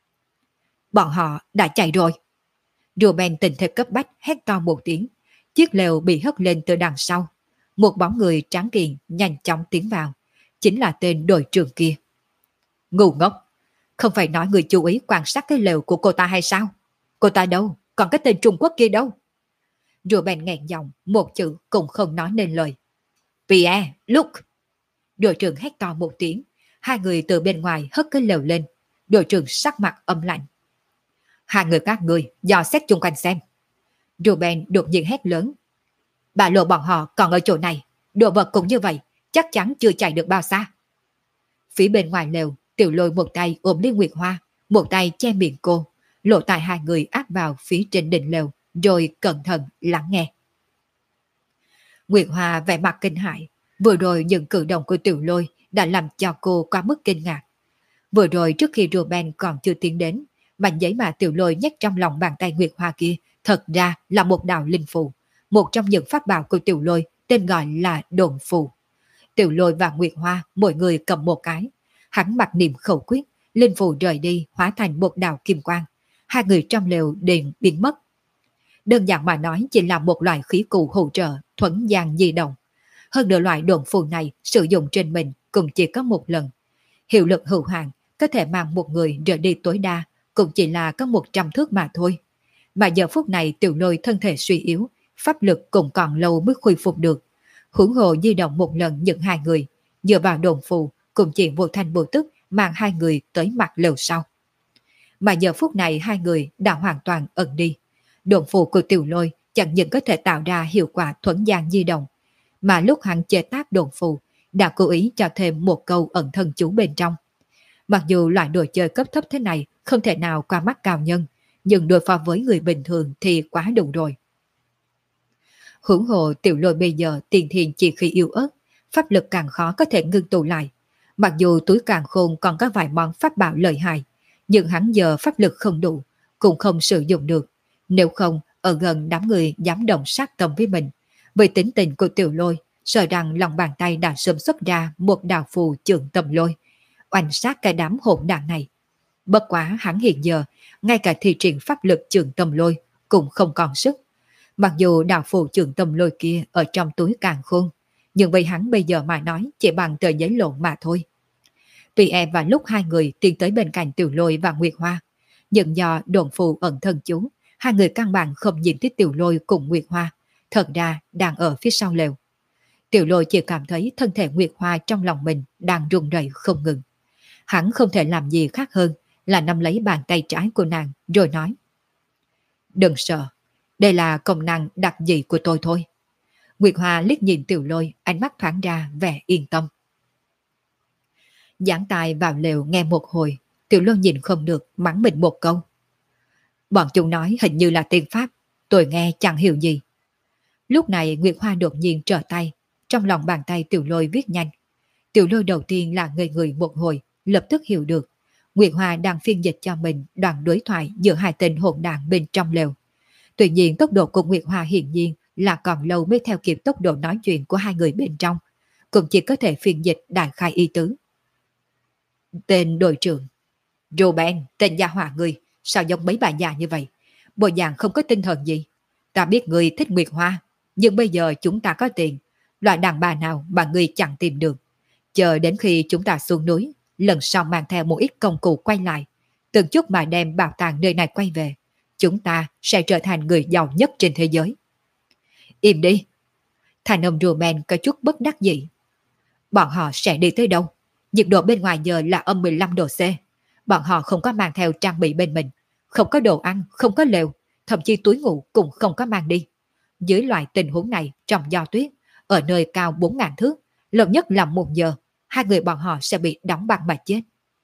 Bọn họ đã chạy rồi. Ruben tình thế cấp bách hét to một tiếng. Chiếc lều bị hất lên từ đằng sau. Một bóng người tráng kiện nhanh chóng tiến vào. Chính là tên đội trưởng kia. Ngu ngốc! Không phải nói người chú ý quan sát cái lều của cô ta hay sao? Cô ta đâu? Còn cái tên Trung Quốc kia đâu? Ruben nghẹn giọng, một chữ cũng không nói nên lời. Pierre, look! Đội trưởng hét to một tiếng. Hai người từ bên ngoài hất cái lều lên. Đội trưởng sắc mặt âm lạnh. Hai người các người dò xét chung quanh xem. Ruben đột nhiên hét lớn. Ba lô bọn họ còn ở chỗ này. Đồ vật cũng như vậy, chắc chắn chưa chạy được bao xa. Phía bên ngoài lều, Tiểu Lôi một tay ôm Liên Nguyệt Hoa, một tay che miệng cô, lộ tai hai người áp vào phía trên đỉnh lều, rồi cẩn thận lắng nghe. Nguyệt Hoa vẻ mặt kinh hãi, vừa rồi những cử động của Tiểu Lôi đã làm cho cô quá mức kinh ngạc. Vừa rồi trước khi Ruben còn chưa tiến đến, mảnh giấy mà Tiểu Lôi nhét trong lòng bàn tay Nguyệt Hoa kia thật ra là một đạo linh phù, một trong những pháp bảo của Tiểu Lôi tên gọi là đồn phù. Tiểu Lôi và Nguyệt Hoa mỗi người cầm một cái, hắn mặc niệm khẩu quyết, linh phù rời đi hóa thành một đạo kim quang, hai người trong lều liền biến mất. Đơn giản mà nói chỉ là một loại khí cụ hỗ trợ thuẫn gian di động. Hơn nữa loại đồn phù này sử dụng trên mình cũng chỉ có một lần. Hiệu lực hữu hạn có thể mang một người rời đi tối đa cũng chỉ là có 100 thước mà thôi. Mà giờ phút này Tiểu Lôi thân thể suy yếu, pháp lực cũng còn lâu mới khôi phục được. Huống hồ di động một lần những hai người, dựa vào đồn phù cũng chỉ vô thanh vô tức mang hai người tới mặt lều sau. Mà giờ phút này hai người đã hoàn toàn ẩn đi. Đồn phù của Tiểu Lôi chẳng những có thể tạo ra hiệu quả thuẫn gian di động, mà lúc hắn chế tác đồn phù đã cố ý cho thêm một câu ẩn thân chú bên trong. Mặc dù loại đồ chơi cấp thấp thế này không thể nào qua mắt cao nhân, nhưng đối phó với người bình thường thì quá đủ rồi. Huống hồ Tiểu Lôi bây giờ tiền thiền chỉ khi yếu ớt, pháp lực càng khó có thể ngưng tụ lại. Mặc dù túi càng khôn còn có vài món pháp bảo lợi hại, nhưng hắn giờ pháp lực không đủ, cũng không sử dụng được. Nếu không, ở gần đám người dám động sát tâm với mình, với tính tình của Tiểu Lôi, sợ rằng lòng bàn tay đã sớm xuất ra một đạo phù trường tâm lôi, oanh sát cái đám hỗn đảng này. Bất quá hắn hiện giờ, ngay cả thi triển pháp lực trường tâm lôi cũng không còn sức. Mặc dù đạo phù trường tâm lôi kia ở trong túi càng khôn, nhưng với hắn bây giờ mà nói chỉ bằng tờ giấy lộn mà thôi. Tuy e và lúc hai người tiến tới bên cạnh Tiểu Lôi và Nguyệt Hoa, nhưng do đồn phù ẩn thân chú, hai người căn bản không nhìn thấy Tiểu Lôi cùng Nguyệt Hoa, thật ra đang ở phía sau lều. Tiểu Lôi chỉ cảm thấy thân thể Nguyệt Hoa trong lòng mình đang run rẩy không ngừng. Hắn không thể làm gì khác hơn là nắm lấy bàn tay trái của nàng rồi nói: Đừng sợ, đây là công năng đặc dị của tôi thôi. Nguyệt Hoa liếc nhìn Tiểu Lôi, ánh mắt thoáng ra vẻ yên tâm. Giảng tài vào lều nghe một hồi, Tiểu Lôi nhìn không được mắng mình một câu. Bọn chúng nói hình như là tiên pháp, tôi nghe chẳng hiểu gì. Lúc này Nguyệt Hoa đột nhiên trở tay, trong lòng bàn tay Tiểu Lôi viết nhanh. Tiểu Lôi đầu tiên là ngây người một hồi, lập tức hiểu được. Nguyệt Hoa đang phiên dịch cho mình đoạn đối thoại giữa hai tên hỗn đảng bên trong lều. Tuy nhiên tốc độ của Nguyệt Hoa hiển nhiên là còn lâu mới theo kịp tốc độ nói chuyện của hai người bên trong, cũng chỉ có thể phiên dịch đại khai ý tứ. Tên đội trưởng Ruben, tên gia hỏa người, sao giống mấy bà già như vậy? Bộ dạng không có tinh thần gì. Ta biết người thích Nguyệt Hoa, nhưng bây giờ chúng ta có tiền, loại đàn bà nào mà người chẳng tìm được. Chờ đến khi chúng ta xuống núi, lần sau mang theo một ít công cụ quay lại, từng chút mà đem bảo tàng nơi này quay về, chúng ta sẽ trở thành người giàu nhất trên thế giới. Im đi! Thành ông Ruben có chút bất đắc dĩ. Bọn họ sẽ đi tới đâu? Nhiệt độ bên ngoài giờ là -15 độ C. Bọn họ không có mang theo trang bị bên mình, không có đồ ăn, không có lều, thậm chí túi ngủ cũng không có mang đi. Dưới loại tình huống này trong gió tuyết, ở nơi cao 4.000 thước, lâu nhất là 1 giờ, hai người bọn họ sẽ bị đóng băng mà chết.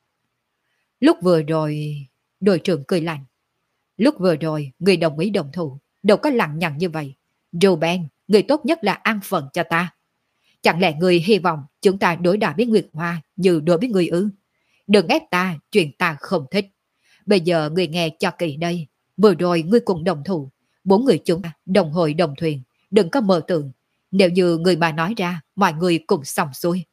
Lúc vừa rồi, đội trưởng cười lạnh. Lúc vừa rồi, người đồng ý đồng thủ, đâu có lằng nhằng như vậy. Ruben, người tốt nhất là an phận cho ta. Chẳng lẽ người hy vọng chúng ta đối đãi với Nguyệt Hoa như đối với người ư? Đừng ép ta, chuyện ta không thích. Bây giờ người nghe cho kỹ đây. Vừa rồi ngươi cùng đồng thủ, 4 người chúng ta đồng hội đồng thuyền. Đừng có mơ tưởng. Nếu như người mà nói ra, mọi người cùng xong xuôi.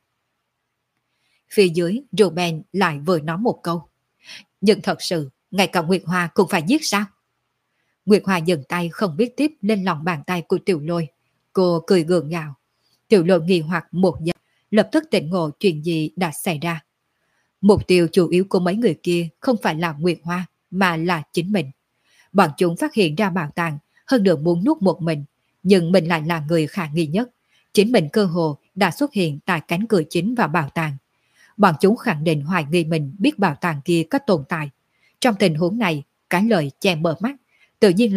Phía dưới, Ruben lại vừa nói một câu. Nhưng thật sự, ngay cả Nguyệt Hoa cũng phải giết sao? Nguyệt Hoa dừng tay không biết tiếp lên lòng bàn tay của Tiểu Lôi. Cô cười gượng gạo. Tiểu Lôi nghi hoặc 1 giây, lập tức tỉnh ngộ chuyện gì đã xảy ra. Mục tiêu chủ yếu của mấy người kia không phải là Nguyệt Hoa, mà là chính mình. Bọn chúng phát hiện ra bảo tàng, hơn nữa muốn nuốt một mình, nhưng mình lại là người khả nghi nhất. Chính mình cơ hồ đã xuất hiện tại cánh cửa chính vào bảo tàng. Bọn chúng khẳng định hoài nghi mình biết bảo tàng kia có tồn tại. Trong tình huống này, cái lời che mở mắt, tự nhiên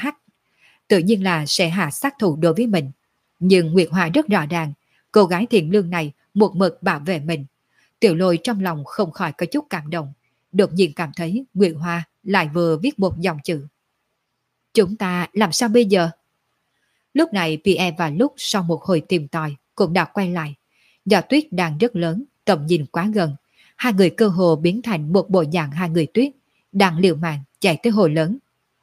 là sẽ hạ sát thủ đối với mình. Nhưng Nguyệt Hoa rất rõ ràng, cô gái thiện lương này một mực bảo vệ mình. Tiểu Lôi trong lòng không khỏi có chút cảm động, đột nhiên cảm thấy Nguyệt Hoa lại vừa viết một dòng chữ. Chúng ta làm sao bây giờ? Lúc này Pierre và Lúc sau một hồi tìm tòi cũng đã quay lại. Gió tuyết đang rất lớn, tầm nhìn quá gần. Hai người cơ hồ biến thành một bộ dạng hai người tuyết, đang liều mạng chạy tới hồ lớn.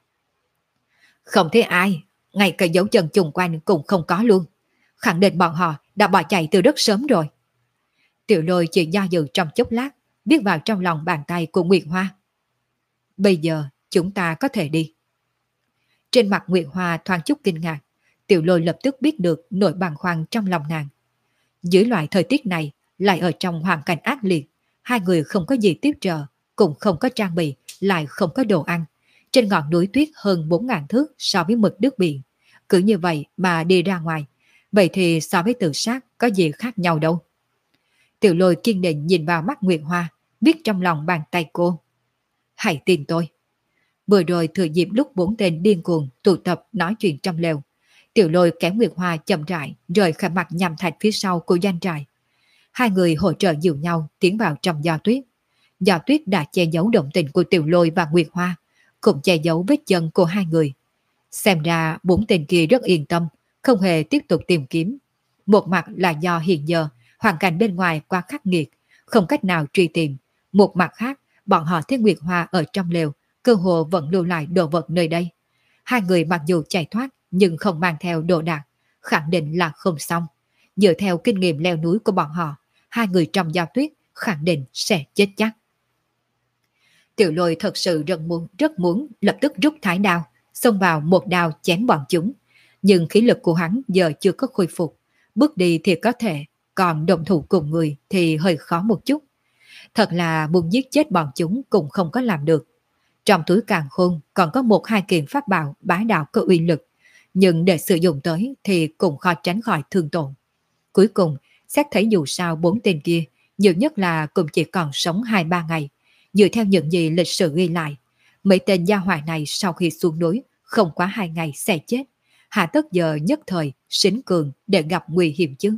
Không thấy ai, ngay cả dấu chân chung quanh cũng không có luôn. Khẳng định bọn họ đã bỏ chạy từ rất sớm rồi. Tiểu Lôi chỉ do dự trong chốc lát, viết vào trong lòng bàn tay của Nguyệt Hoa. Bây giờ chúng ta có thể đi. Trên mặt Nguyệt Hoa thoáng chút kinh ngạc, Tiểu Lôi lập tức biết được nỗi bàng hoàng trong lòng nàng. Dưới loại thời tiết này, lại ở trong hoàn cảnh ác liệt, hai người không có gì tiếp trợ, cũng không có trang bị, lại không có đồ ăn. Trên ngọn núi tuyết hơn 4.000 thước so với mực nước biển. Cứ như vậy mà đi ra ngoài, vậy thì so với tự sát có gì khác nhau đâu. Tiểu Lôi kiên định nhìn vào mắt Nguyệt Hoa, viết trong lòng bàn tay cô. Hãy tin tôi. Vừa rồi thừa dịp lúc 4 tên điên cuồng tụ tập nói chuyện trong lều, Tiểu Lôi kéo Nguyệt Hoa chậm rãi rời khỏi mặt nhằm thạch phía sau của doanh trại. Hai người hỗ trợ dìu nhau tiến vào trong gió tuyết. Gió tuyết đã che giấu động tình của Tiểu Lôi và Nguyệt Hoa, cũng che giấu vết chân của hai người. Xem ra 4 tên kia rất yên tâm, không hề tiếp tục tìm kiếm. Một mặt là do hiện giờ hoàn cảnh bên ngoài quá khắc nghiệt, không cách nào truy tìm. Một mặt khác, bọn họ thấy Nguyệt Hoa ở trong lều, cơ hồ vẫn lưu lại đồ vật nơi đây. Hai người mặc dù chạy thoát nhưng không mang theo đồ đạc, khẳng định là không xong. Dựa theo kinh nghiệm leo núi của bọn họ, hai người trong gió tuyết khẳng định sẽ chết chắc. Tiểu Lôi thật sự rất muốn lập tức rút thái đao, xông vào một đao chém bọn chúng. Nhưng khí lực của hắn giờ chưa có khôi phục, bước đi thì có thể, còn động thủ cùng người thì hơi khó một chút. Thật là muốn giết chết bọn chúng cũng không có làm được. Trong túi càn khôn còn có 1-2 kiện pháp bảo bá đạo có uy lực, nhưng để sử dụng tới thì cũng khó tránh khỏi thương tổn. Cuối cùng, xét thấy dù sao 4 tên kia, nhiều nhất là cũng chỉ còn sống 2-3 ngày. Dựa theo những gì lịch sử ghi lại, mấy tên gia hỏa này sau khi xuống núi không quá 2 ngày sẽ chết. Hạ tất giờ nhất thời xính cường để gặp nguy hiểm chứ.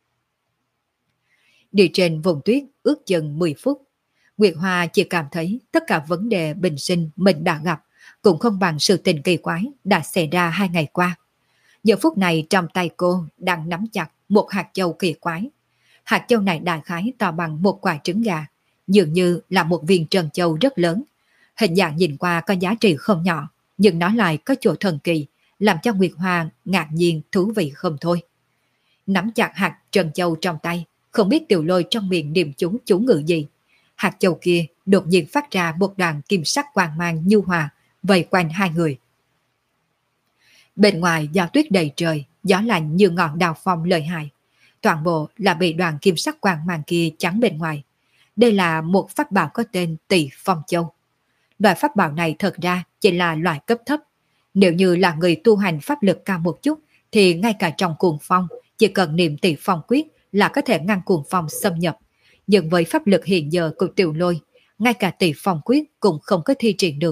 Đi trên vùng tuyết ước chừng 10 phút, Nguyệt Hoa chỉ cảm thấy tất cả vấn đề bình sinh mình đã gặp cũng không bằng sự tình kỳ quái đã xảy ra 2 ngày qua. Giờ phút này trong tay cô đang nắm chặt một hạt châu kỳ quái. Hạt châu này đại khái to bằng một quả trứng gà, dường như là một viên trân châu rất lớn. Hình dạng nhìn qua có giá trị không nhỏ, nhưng nó lại có chỗ thần kỳ, làm cho Nguyệt Hoa ngạc nhiên thú vị không thôi. Nắm chặt hạt trân châu trong tay, không biết Tiểu Lôi trong miệng niệm chú ngữ gì. Hạt châu kia đột nhiên phát ra một đoàn kim sắc quang mang nhu hòa, vây quanh hai người. Bên ngoài gió tuyết đầy trời, gió lạnh như ngọn đào phong lợi hại. Toàn bộ là bị đoàn kim sắc quang mang kia chắn bên ngoài. Đây là một pháp bảo có tên Tỷ Phong Châu. Loại pháp bảo này thật ra chỉ là loại cấp thấp. Nếu như là người tu hành pháp lực cao một chút, thì ngay cả trong cuồng phong, chỉ cần niệm Tỷ Phong quyết là có thể ngăn cuồng phong xâm nhập. Nhưng với pháp lực hiện giờ của Tiểu Lôi, ngay cả Tỷ Phong quyết cũng không có thi triển được.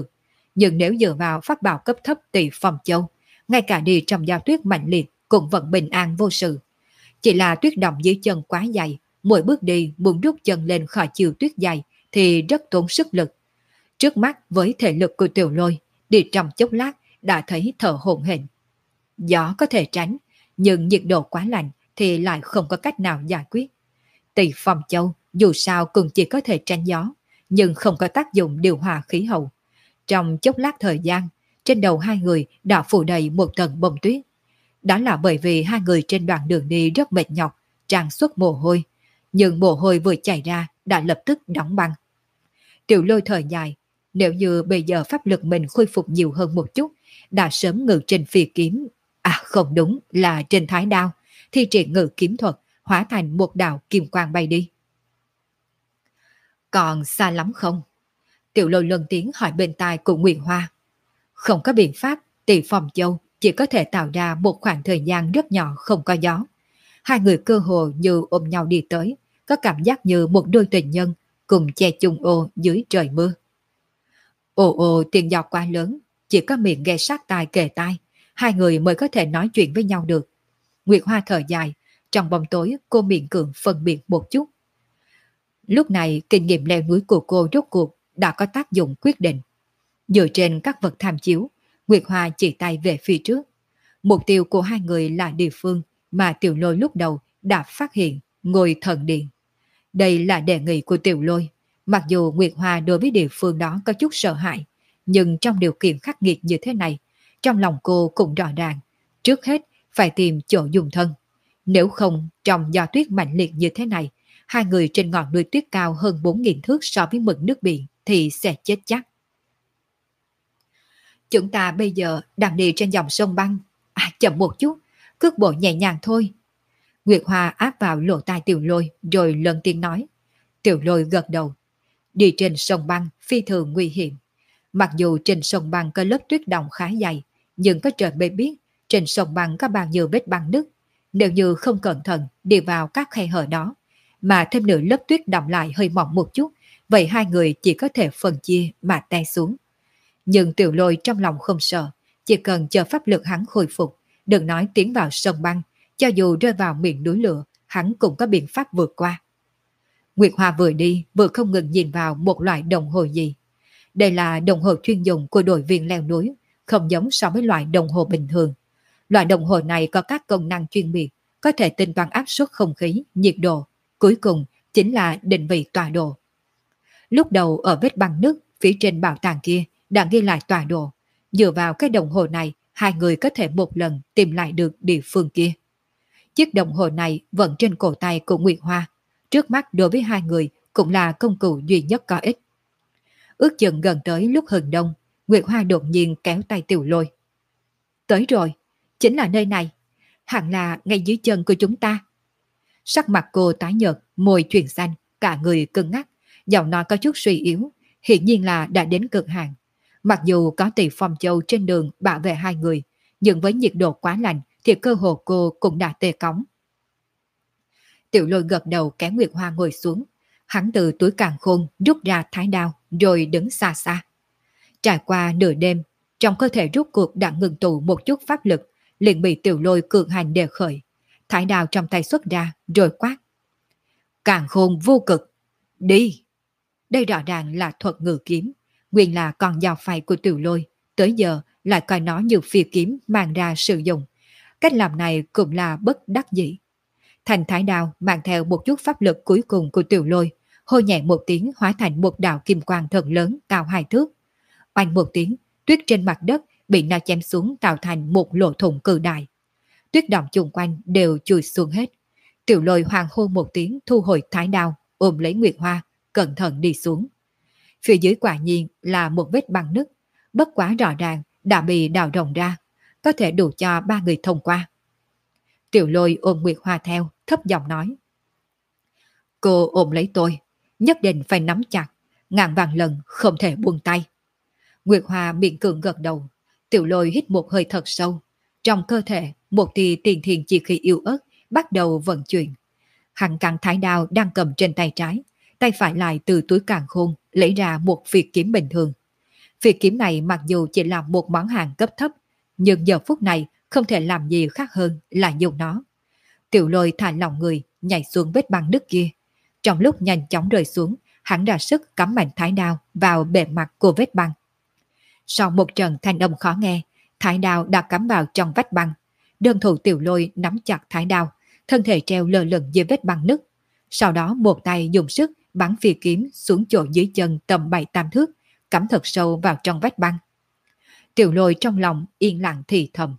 Nhưng nếu dựa vào pháp bảo cấp thấp Tỷ Phong Châu, ngay cả đi trong giao tuyết mạnh liệt cũng vẫn bình an vô sự. Chỉ là tuyết động dưới chân quá dày, mỗi bước đi muốn rút chân lên khỏi chiều tuyết dày thì rất tốn sức lực. Trước mắt với thể lực của Tiểu Lôi, đi trong chốc lát đã thấy thở hổn hển. Gió có thể tránh, nhưng nhiệt độ quá lạnh thì lại không có cách nào giải quyết. Tỷ Phong Châu dù sao cũng chỉ có thể tránh gió, nhưng không có tác dụng điều hòa khí hậu. Trong chốc lát thời gian, trên đầu hai người đã phủ đầy một tầng bông tuyết. Đó là bởi vì hai người trên đoạn đường đi rất mệt nhọc, tràn xuất mồ hôi. Nhưng mồ hôi vừa chảy ra đã lập tức đóng băng. Tiểu Lôi thở dài, nếu như bây giờ pháp lực mình khôi phục nhiều hơn một chút, đã sớm ngự trên phi kiếm. À không đúng, là trên thái đao, thi triển ngự kiếm thuật, hóa thành một đạo kim quang bay đi. Còn xa lắm không? Tiểu Lôi lần tiếng hỏi bên tai của Nguyệt Hoa. Không có biện pháp, Tỷ Phong Châu chỉ có thể tạo ra một khoảng thời gian rất nhỏ không có gió. Hai người cơ hồ như ôm nhau đi tới, có cảm giác như một đôi tình nhân cùng che chung ô dưới trời mưa. Ồ ồ tiếng gió quá lớn, chỉ có miệng nghe sát tai kề tai, hai người mới có thể nói chuyện với nhau được. Nguyệt Hoa thở dài, trong bóng tối cô miệng cường phân biệt một chút. Lúc này kinh nghiệm leo núi của cô rốt cuộc đã có tác dụng quyết định. Dựa trên các vật tham chiếu, Nguyệt Hoa chỉ tay về phía trước. Mục tiêu của hai người là địa phương mà Tiểu Lôi lúc đầu đã phát hiện, ngôi thần điện. Đây là đề nghị của Tiểu Lôi. Mặc dù Nguyệt Hoa đối với địa phương đó có chút sợ hãi, nhưng trong điều kiện khắc nghiệt như thế này, trong lòng cô cũng rõ ràng, trước hết phải tìm chỗ dùng thân. Nếu không, trong gió tuyết mạnh liệt như thế này, hai người trên ngọn núi tuyết cao hơn 4.000 thước so với mực nước biển thì sẽ chết chắc. Chúng ta bây giờ đang đi trên dòng sông băng. À, chậm một chút, cước bộ nhẹ nhàng thôi. Nguyệt Hoa áp vào lỗ tai Tiểu Lôi rồi lớn tiếng nói. Tiểu Lôi gật đầu. Đi trên sông băng phi thường nguy hiểm. Mặc dù trên sông băng có lớp tuyết động khá dày, nhưng có trời mới biết trên sông băng có bao nhiêu vết băng nứt. Nếu như không cẩn thận đi vào các khe hở đó, mà thêm nửa lớp tuyết đọng lại hơi mỏng một chút, vậy hai người chỉ có thể phân chia mà té xuống. Nhưng Tiểu Lôi trong lòng không sợ, chỉ cần chờ pháp lực hắn khôi phục, đừng nói tiến vào sông băng, cho dù rơi vào miệng núi lửa, hắn cũng có biện pháp vượt qua. Nguyệt Hoa vừa đi vừa không ngừng nhìn vào một loại đồng hồ gì. Đây là đồng hồ chuyên dụng của đội viên leo núi, không giống so với loại đồng hồ bình thường. Loại đồng hồ này có các công năng chuyên biệt, có thể tính toán áp suất không khí, nhiệt độ, cuối cùng chính là định vị tọa độ. Lúc đầu ở vết băng nước phía trên bảo tàng kia đã ghi lại tọa độ. Dựa vào cái đồng hồ này, hai người có thể một lần tìm lại được địa phương kia. Chiếc đồng hồ này vẫn trên cổ tay của Nguyệt Hoa. Trước mắt đối với hai người cũng là công cụ duy nhất có ích. Ước chừng gần tới lúc hừng đông, Nguyệt Hoa đột nhiên kéo tay Tiểu Lôi. Tới rồi, chính là nơi này. Hẳn là ngay dưới chân của chúng ta. Sắc mặt cô tái nhợt, môi chuyển xanh, cả người cứng ngắc, giọng nói có chút suy yếu, hiển nhiên là đã đến cực hạn. Mặc dù có Tỷ Phong Châu trên đường bảo vệ hai người, nhưng với nhiệt độ quá lạnh thì cơ hồ cô cũng đã tê cóng. Tiểu Lôi gật đầu kéo Nguyệt Hoa ngồi xuống. Hắn từ túi càn khôn rút ra thái đao rồi đứng xa xa. Trải qua nửa đêm, trong cơ thể rút cuộc đã ngừng tụ một chút pháp lực, liền bị Tiểu Lôi cường hành đề khởi. Thái đao trong tay xuất ra rồi quát. Càn khôn vô cực, đi! Đây rõ ràng là thuật ngự kiếm, nguyên là con dao phay của Tiểu Lôi, tới giờ lại coi nó như phi kiếm mang ra sử dụng. Cách làm này cũng là bất đắc dĩ. Thành thái đao mang theo một chút pháp lực cuối cùng của Tiểu Lôi, hô nhẹ một tiếng hóa thành một đạo kim quang thật lớn cao 2 thước. Oanh một tiếng, tuyết trên mặt đất bị nó chém xuống tạo thành một lỗ thủng cự đại. Tuyết động chung quanh đều chui xuống hết. Tiểu Lôi hoàng hô một tiếng thu hồi thái đao, ôm lấy Nguyệt Hoa, cẩn thận đi xuống. Phía dưới quả nhiên là một vết băng nứt, bất quá rõ ràng đã bị đào rộng ra, có thể đủ cho 3 người thông qua. Tiểu Lôi ôm Nguyệt Hoa theo, thấp giọng nói. Cô ôm lấy tôi, nhất định phải nắm chặt, ngàn vạn lần không thể buông tay. Nguyệt Hoa miệng cường gật đầu, Tiểu Lôi hít một hơi thật sâu. Trong cơ thể, một tia tiền thiền chi khí yếu ớt bắt đầu vận chuyển. Hắn căng thái đao đang cầm trên tay trái, tay phải lại từ túi càn khôn lấy ra một phiệt kiếm bình thường. Phi kiếm này mặc dù chỉ là một món hàng cấp thấp, nhưng giờ phút này không thể làm gì khác hơn là dùng nó. Tiểu Lôi thả lòng người, nhảy xuống vết băng nước kia. Trong lúc nhanh chóng rơi xuống, hắn ra sức cắm mạnh thái đao vào bề mặt của vết băng. Sau một trận thanh âm khó nghe, thái đao đã cắm vào trong vách băng. Đơn thủ Tiểu Lôi nắm chặt thái đao, thân thể treo lơ lửng dưới vết băng nứt. Sau đó một tay dùng sức bắn phi kiếm xuống chỗ dưới chân tầm 7-8 thước, cắm thật sâu vào trong vách băng. Tiểu Lôi trong lòng yên lặng thì thầm.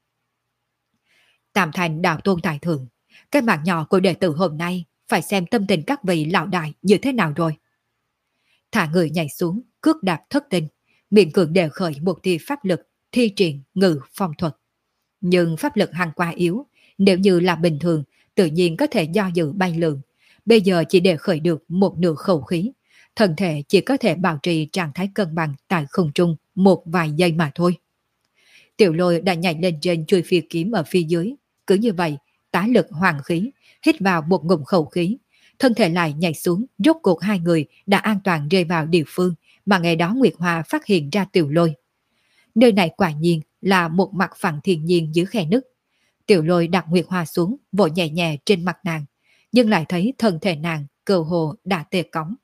Tam Thành đạo tôn tài thượng, cái mạng nhỏ của đệ tử hôm nay phải xem tâm tình các vị lão đại như thế nào rồi. Thả người nhảy xuống, cước đạp thất tinh, miệng cường đề khởi một tia pháp lực, thi triển ngự phong thuật. Nhưng pháp lực hằng quá yếu, nếu như là bình thường, tự nhiên có thể do dự bay lượn. Bây giờ chỉ để khởi được một nửa khẩu khí, thân thể chỉ có thể bảo trì trạng thái cân bằng tại không trung một vài giây mà thôi. Tiểu Lôi đã nhảy lên trên chuôi phi kiếm ở phía dưới, cứ như vậy, tá lực hoàng khí, hít vào một ngụm khẩu khí, thân thể lại nhảy xuống, rốt cuộc hai người đã an toàn rơi vào địa phương mà ngày đó Nguyệt Hoa phát hiện ra Tiểu Lôi. Nơi này quả nhiên là một mặt phẳng thiên nhiên dưới khe nứt. Tiểu Lôi đặt Nguyệt Hoa xuống, vội nhẹ nhẹ trên mặt nàng, nhưng lại thấy thân thể nàng cơ hồ đã tê cống.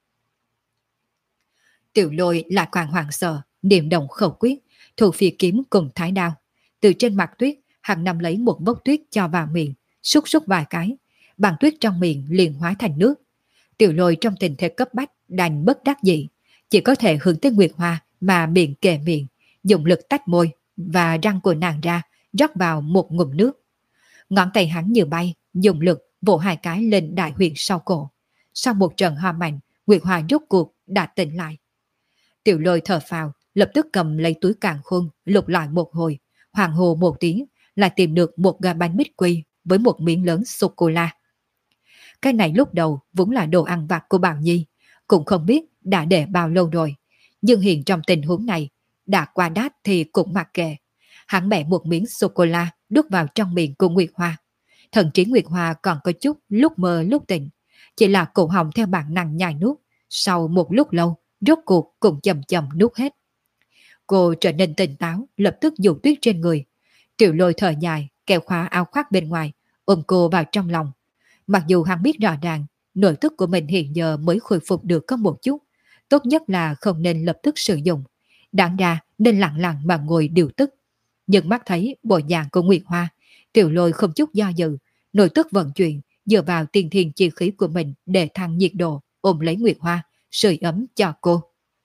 Tiểu Lôi lại càng hoảng sợ, niệm động khẩu quyết, thủ phi kiếm cùng thái đao. Từ trên mặt tuyết, hắn nắm lấy một bốc tuyết cho vào miệng, xúc xúc vài cái, bằng tuyết trong miệng liền hóa thành nước. Tiểu Lôi trong tình thế cấp bách đành bất đắc dĩ, chỉ có thể hướng tới Nguyệt Hoa mà miệng kề miệng, dùng lực tách môi và răng của nàng ra, rót vào một ngụm nước. Ngón tay hắn như bay, dùng lực vỗ hai cái lên đại huyệt sau cổ. Sau một trận ho mạnh, Nguyệt Hoa rốt cuộc đã tỉnh lại. Tiểu Lôi thở phào, lập tức cầm lấy túi càn khôn, lục lại một hồi, hoàng hồ một tiếng, lại tìm được một gà bánh bít quy với một miếng lớn sô-cô-la. Cái này lúc đầu vốn là đồ ăn vặt của Bảo Nhi, cũng không biết đã để bao lâu rồi, nhưng hiện trong tình huống này, đã qua đát thì cũng mặc kệ. Hắn bẻ một miếng sô-cô-la đút vào trong miệng của Nguyệt Hoa. Thần trí Nguyệt Hoa còn có chút lúc mơ lúc tỉnh, chỉ là cổ họng theo bản năng nhai nuốt, sau một lúc lâu, rốt cuộc cũng chậm chậm nuốt hết. Cô trở nên tỉnh táo, lập tức dùng tuyết trên người. Tiểu Lôi thở dài, kéo khóa áo khoác bên ngoài, ôm cô vào trong lòng. Mặc dù hắn biết rõ ràng, nội tức của mình hiện giờ mới khôi phục được có một chút, tốt nhất là không nên lập tức sử dụng. Đáng ra nên lặng lặng mà ngồi điều tức. Nhưng mắt thấy bộ dạng của Nguyệt Hoa, Tiểu Lôi không chút do dự, nội tức vận chuyển, dựa vào tiên thiên chi khí của mình để thăng nhiệt độ, ôm lấy Nguyệt Hoa, sưởi ấm cho cô.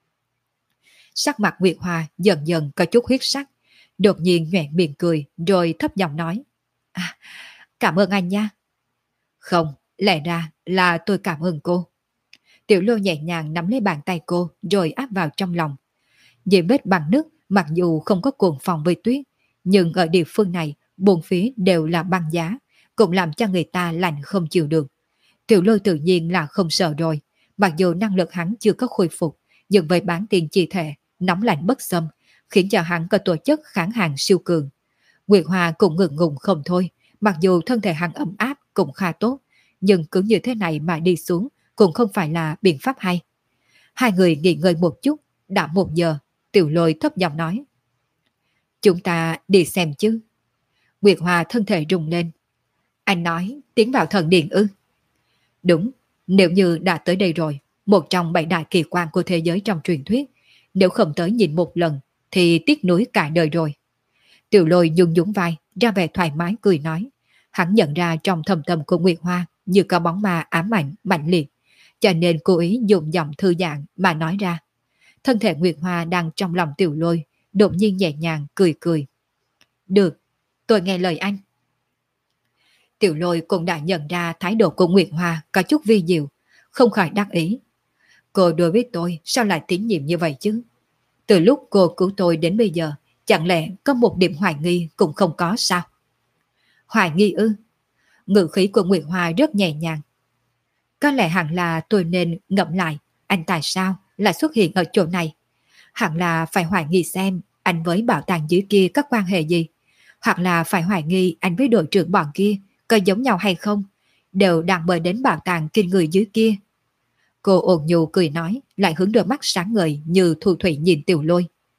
Sắc mặt Nguyệt Hoa dần dần có chút huyết sắc, đột nhiên nhoẻn miệng cười rồi thấp giọng nói: cảm ơn anh nha. Không, lẽ ra là tôi cảm ơn cô. Tiểu Lôi nhẹ nhàng nắm lấy bàn tay cô rồi áp vào trong lòng. Dưới vết bằng nước mặc dù không có cuồng phong với tuyết, nhưng ở địa phương này bốn phía đều là băng giá, cũng làm cho người ta lạnh không chịu được. Tiểu Lôi tự nhiên là không sợ rồi, mặc dù năng lực hắn chưa có khôi phục, nhưng với bán tiền chi thể, nóng lạnh bất xâm, khiến cho hắn có tổ chất kháng hàng siêu cường. Nguyệt Hoa cũng ngượng ngùng không thôi, mặc dù thân thể hắn ấm áp cũng khá tốt, nhưng cứ như thế này mà đi xuống cũng không phải là biện pháp hay. Hai người nghỉ ngơi một chút, đã 1 giờ, Tiểu Lôi thấp giọng nói: chúng ta đi xem chứ. Nguyệt Hoa thân thể rung lên. Anh nói tiến vào thần điện ư? Đúng, nếu như đã tới đây rồi, một trong 7 đại kỳ quan của thế giới trong truyền thuyết, nếu không tới nhìn một lần thì tiếc nuối cả đời rồi. Tiểu Lôi nhún nhún vai, ra vẻ thoải mái cười nói. Hắn nhận ra trong thâm tâm của Nguyệt Hoa như có bóng ma ám ảnh mạnh liệt, cho nên cố ý dùng giọng thư giãn mà nói ra. Thân thể Nguyệt Hoa đang trong lòng Tiểu Lôi đột nhiên nhẹ nhàng cười cười. Được, tôi nghe lời anh. Tiểu Lôi cũng đã nhận ra thái độ của Nguyệt Hoa có chút vi diệu, không khỏi đắc ý. Cô đối với tôi sao lại tín nhiệm như vậy chứ? Từ lúc cô cứu tôi đến bây giờ, chẳng lẽ có một điểm hoài nghi cũng không có sao? Hoài nghi ư? Ngữ khí của Nguyệt Hoa rất nhẹ nhàng. Có lẽ hẳn là tôi nên ngẫm lại anh tại sao lại xuất hiện ở chỗ này. Hẳn là phải hoài nghi xem anh với bảo tàng dưới kia có quan hệ gì. Hoặc là phải hoài nghi anh với đội trưởng bọn kia có giống nhau hay không, đều đang mời đến bảo tàng kinh người dưới kia. Cô ôn nhu cười nói, lại hướng đôi mắt sáng ngời như thu thủy nhìn Tiểu Lôi.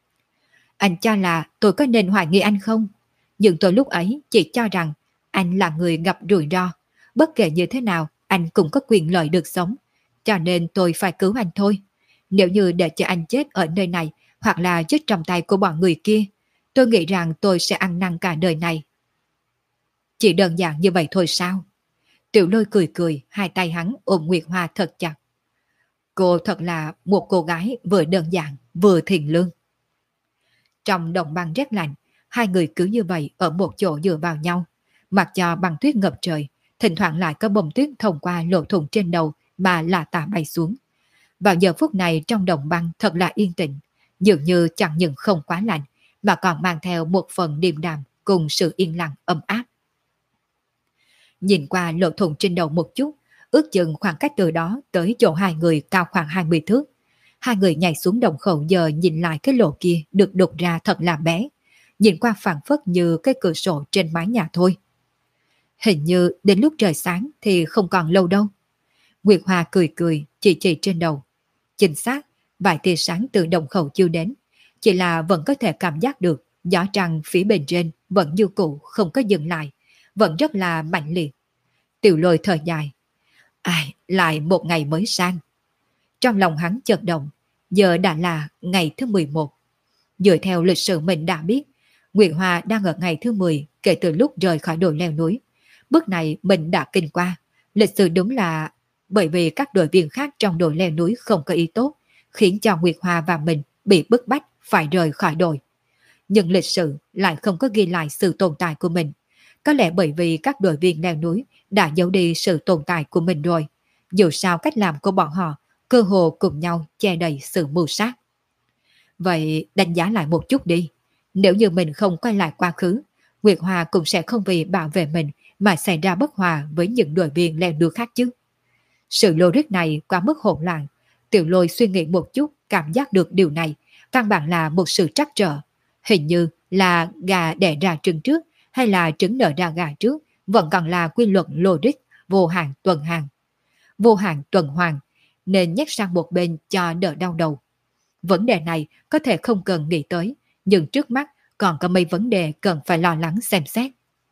Anh cho là tôi có nên hoài nghi anh không? Nhưng tôi lúc ấy chỉ cho rằng anh là người gặp rủi ro. Bất kể như thế nào, anh cũng có quyền lợi được sống. Cho nên tôi phải cứu anh thôi. Nếu như để cho anh chết ở nơi này hoặc là chết trong tay của bọn người kia, tôi nghĩ rằng tôi sẽ ăn năn cả đời này. Chỉ đơn giản như vậy thôi sao? Tiểu Lôi cười cười, hai tay hắn ôm Nguyệt Hoa thật chặt. Cô thật là một cô gái vừa đơn giản, vừa thiện lương. Trong đồng băng rét lạnh, hai người cứ như vậy ở một chỗ dựa vào nhau. Mặc cho băng tuyết ngập trời, thỉnh thoảng lại có bông tuyết thông qua lỗ thủng trên đầu mà lả tả bay xuống. Vào giờ phút này trong đồng băng thật là yên tĩnh, dường như chẳng những không quá lạnh, mà còn mang theo một phần điềm đạm cùng sự yên lặng ấm áp. Nhìn qua lỗ thủng trên đầu một chút, ước chừng khoảng cách từ đó tới chỗ hai người cao khoảng 20 thước. Hai người nhảy xuống đồng khẩu giờ nhìn lại cái lỗ kia được đục ra thật là bé. Nhìn qua phảng phất như cái cửa sổ trên mái nhà thôi. Hình như đến lúc trời sáng thì không còn lâu đâu. Nguyệt Hoa cười cười chỉ trên đầu. Chính xác, vài tia sáng từ đồng khẩu chưa đến. Chỉ là vẫn có thể cảm giác được gió trăng phía bên trên vẫn như cũ không có dừng lại. Vẫn rất là mạnh liệt. Tiểu Lôi thở dài. Ai, lại một ngày mới sang. Trong lòng hắn chợt động, giờ đã là ngày thứ 11. Dựa theo lịch sử mình đã biết, Nguyệt Hoa đang ở ngày thứ 10 kể từ lúc rời khỏi đồi leo núi. Bước này mình đã kinh qua. Lịch sử đúng là bởi vì các đội viên khác trong đồi leo núi không có ý tốt, khiến cho Nguyệt Hoa và mình bị bức bách phải rời khỏi đồi. Nhưng lịch sử lại không có ghi lại sự tồn tại của mình. Có lẽ bởi vì các đội viên leo núi đã giấu đi sự tồn tại của mình rồi. Dù sao cách làm của bọn họ cơ hồ cùng nhau che đậy sự mưu sát. Vậy đánh giá lại một chút đi. Nếu như mình không quay lại quá khứ, Nguyệt Hoa cũng sẽ không vì bảo vệ mình mà xảy ra bất hòa với những đội viên leo núi khác chứ. Sự logic này quá mức hỗn loạn. Tiểu Lôi suy nghĩ một chút cảm giác được điều này. Căn bản là một sự trắc trở. Hình như là gà đẻ ra trứng trước hay là trứng nở ra gà trước vẫn còn là quy luật logic vô hạn tuần hoàn. Vô hạn tuần hoàn nên nhét sang một bên cho đỡ đau đầu. Vấn đề này có thể không cần nghĩ tới, nhưng trước mắt còn có mấy vấn đề cần phải lo lắng xem xét.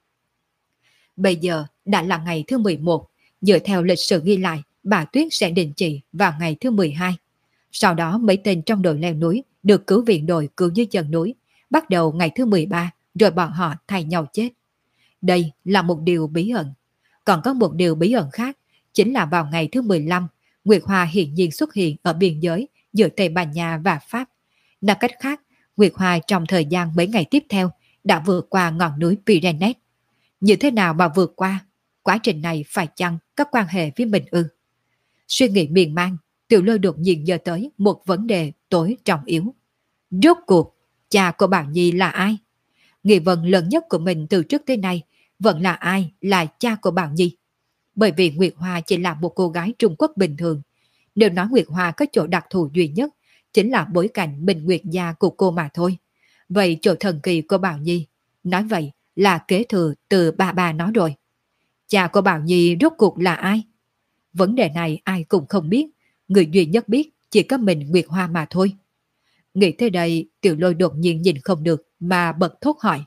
Bây giờ đã là ngày thứ 11, dựa theo lịch sử ghi lại, bà Tuyết sẽ đình chỉ vào ngày thứ 12. Sau đó mấy tên trong đội leo núi được cứu viện đội cứu dưới chân núi, bắt đầu ngày thứ 13, rồi bọn họ thay nhau chết. Đây là một điều bí ẩn. Còn có một điều bí ẩn khác, chính là vào ngày thứ 15, Nguyệt Hoa hiển nhiên xuất hiện ở biên giới giữa Tây Ban Nha và Pháp. Nói cách khác, Nguyệt Hoa trong thời gian mấy ngày tiếp theo đã vượt qua ngọn núi Pyrenees. Như thế nào mà vượt qua? Quá trình này phải chăng có quan hệ với mình ư? Suy nghĩ miên man, Tiểu Lôi đột nhiên nhớ tới một vấn đề tối trọng yếu. Rốt cuộc, cha của Bảo Nhi là ai? Nghi vấn lớn nhất của mình từ trước tới nay vẫn là ai là cha của Bảo Nhi. Bởi vì Nguyệt Hoa chỉ là một cô gái Trung Quốc bình thường. Nếu nói Nguyệt Hoa có chỗ đặc thù duy nhất, chính là bối cảnh Bình Nguyệt gia của cô mà thôi. Vậy chỗ thần kỳ của Bảo Nhi, nói vậy là kế thừa từ bà nó rồi. Cha của Bảo Nhi rốt cuộc là ai? Vấn đề này ai cũng không biết, người duy nhất biết chỉ có mình Nguyệt Hoa mà thôi. Nghĩ tới đây, Tiểu Lôi đột nhiên nhìn không được mà bật thốt hỏi.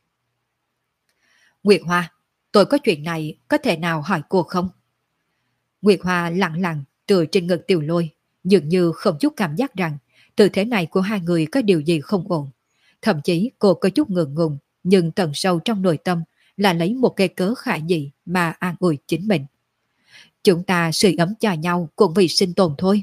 Nguyệt Hoa, tôi có chuyện này có thể nào hỏi cô không? Nguyệt Hoa lặng lặng tựa trên ngực Tiểu Lôi, dường như không chút cảm giác rằng tư thế này của hai người có điều gì không ổn. Thậm chí cô có chút ngượng ngùng, nhưng tận sâu trong nội tâm là lấy một cái cớ khả dị mà an ủi chính mình. Chúng ta sưởi ấm cho nhau cũng vì sinh tồn thôi.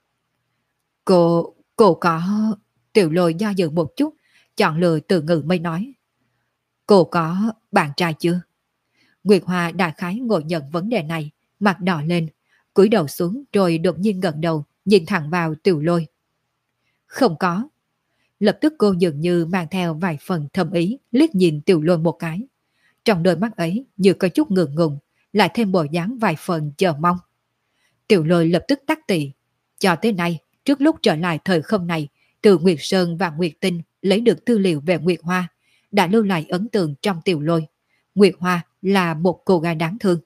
Cô có... Tiểu Lôi do dự một chút, chọn lựa từ ngữ mới nói. Cô có bạn trai chưa? Nguyệt Hoa đại khái ngồi nhận vấn đề này, mặt đỏ lên, cúi đầu xuống rồi đột nhiên gật đầu, nhìn thẳng vào Tiểu Lôi. Không có. Lập tức cô dường như mang theo vài phần thâm ý, liếc nhìn Tiểu Lôi một cái. Trong đôi mắt ấy như có chút ngượng ngùng, lại thêm bộ dáng vài phần chờ mong. Tiểu Lôi lập tức tắt tị. Cho tới nay, trước lúc trở lại thời không này, từ Nguyệt Sơn và Nguyệt Tinh lấy được tư liệu về Nguyệt Hoa, đã lưu lại ấn tượng trong Tiểu Lôi. Nguyệt Hoa là một cô gái đáng thương.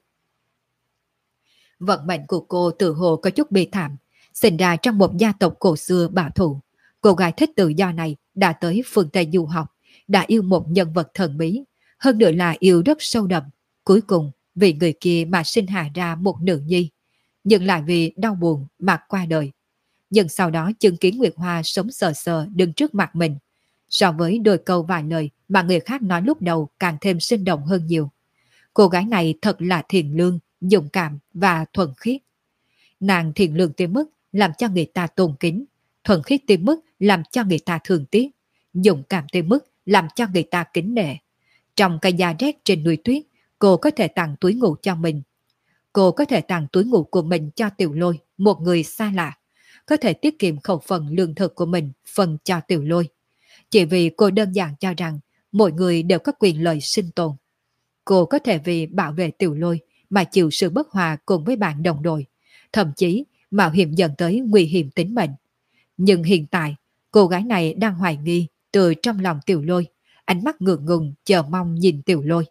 Vận mệnh của cô tự hồ có chút bi thảm, sinh ra trong một gia tộc cổ xưa bảo thủ. Cô gái thích tự do này đã tới phương Tây du học, đã yêu một nhân vật thần bí, hơn nữa là yêu rất sâu đậm. Cuối cùng, vì người kia mà sinh hạ ra một nữ nhi, nhưng lại vì đau buồn mà qua đời. Nhưng sau đó chứng kiến Nguyệt Hoa sống sờ sờ đứng trước mặt mình. So với đôi câu vài lời mà người khác nói lúc đầu càng thêm sinh động hơn nhiều. Cô gái này thật là thiện lương, dũng cảm và thuần khiết. Nàng thiện lương tới mức làm cho người ta tôn kính, thuần khiết tới mức làm cho người ta thương tiếc, dũng cảm tới mức làm cho người ta kính nể. Trong cây da rét trên núi tuyết, cô có thể tặng túi ngủ cho mình. Cô có thể tặng túi ngủ của mình cho Tiểu Lôi, một người xa lạ. Có thể tiết kiệm khẩu phần lương thực của mình phần cho Tiểu Lôi. Chỉ vì cô đơn giản cho rằng mỗi người đều có quyền lợi sinh tồn. Cô có thể vì bảo vệ Tiểu Lôi mà chịu sự bất hòa cùng với bạn đồng đội, thậm chí mạo hiểm dẫn tới nguy hiểm tính mệnh. Nhưng hiện tại, cô gái này đang hoài nghi từ trong lòng Tiểu Lôi, ánh mắt ngượng ngùng chờ mong nhìn Tiểu Lôi.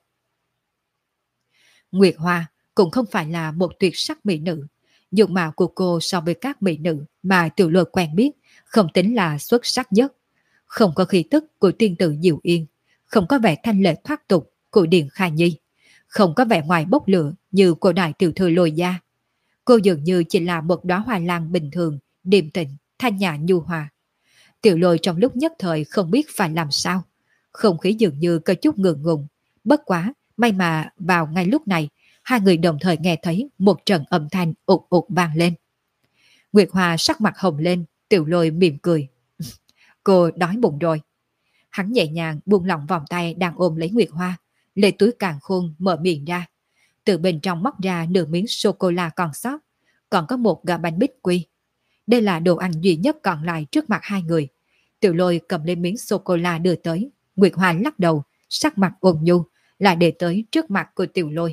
Nguyệt Hoa cũng không phải là một tuyệt sắc mỹ nữ. Dung mạo của cô so với các mỹ nữ mà Tiểu Lôi quen biết không tính là xuất sắc nhất. Không có khí tức của tiên tử Diệu Yên, không có vẻ thanh lệ thoát tục của Điền Kha Nhi, không có vẻ ngoài bốc lửa như của đại tiểu thư Lôi Gia. Cô dường như chỉ là một đóa hoa lan bình thường, điềm tĩnh, thanh nhã nhu hòa. Tiểu Lôi trong lúc nhất thời không biết phải làm sao. Không khí dường như có chút ngượng ngùng. Bất quá, may mà vào ngay lúc này, hai người đồng thời nghe thấy một trận âm thanh ụt ụt vang lên. Nguyệt Hoa sắc mặt hồng lên, Tiểu Lôi mỉm cười. Cô đói bụng rồi. Hắn nhẹ nhàng buông lỏng vòng tay đang ôm lấy Nguyệt Hoa, lấy túi càn khôn mở miệng ra. Từ bên trong móc ra nửa miếng sô-cô-la còn sót, còn có một gà bánh bích quy. Đây là đồ ăn duy nhất còn lại trước mặt hai người. Tiểu Lôi cầm lên miếng sô-cô-la đưa tới. Nguyệt Hoa lắc đầu, sắc mặt ôn nhu, lại để tới trước mặt của Tiểu Lôi.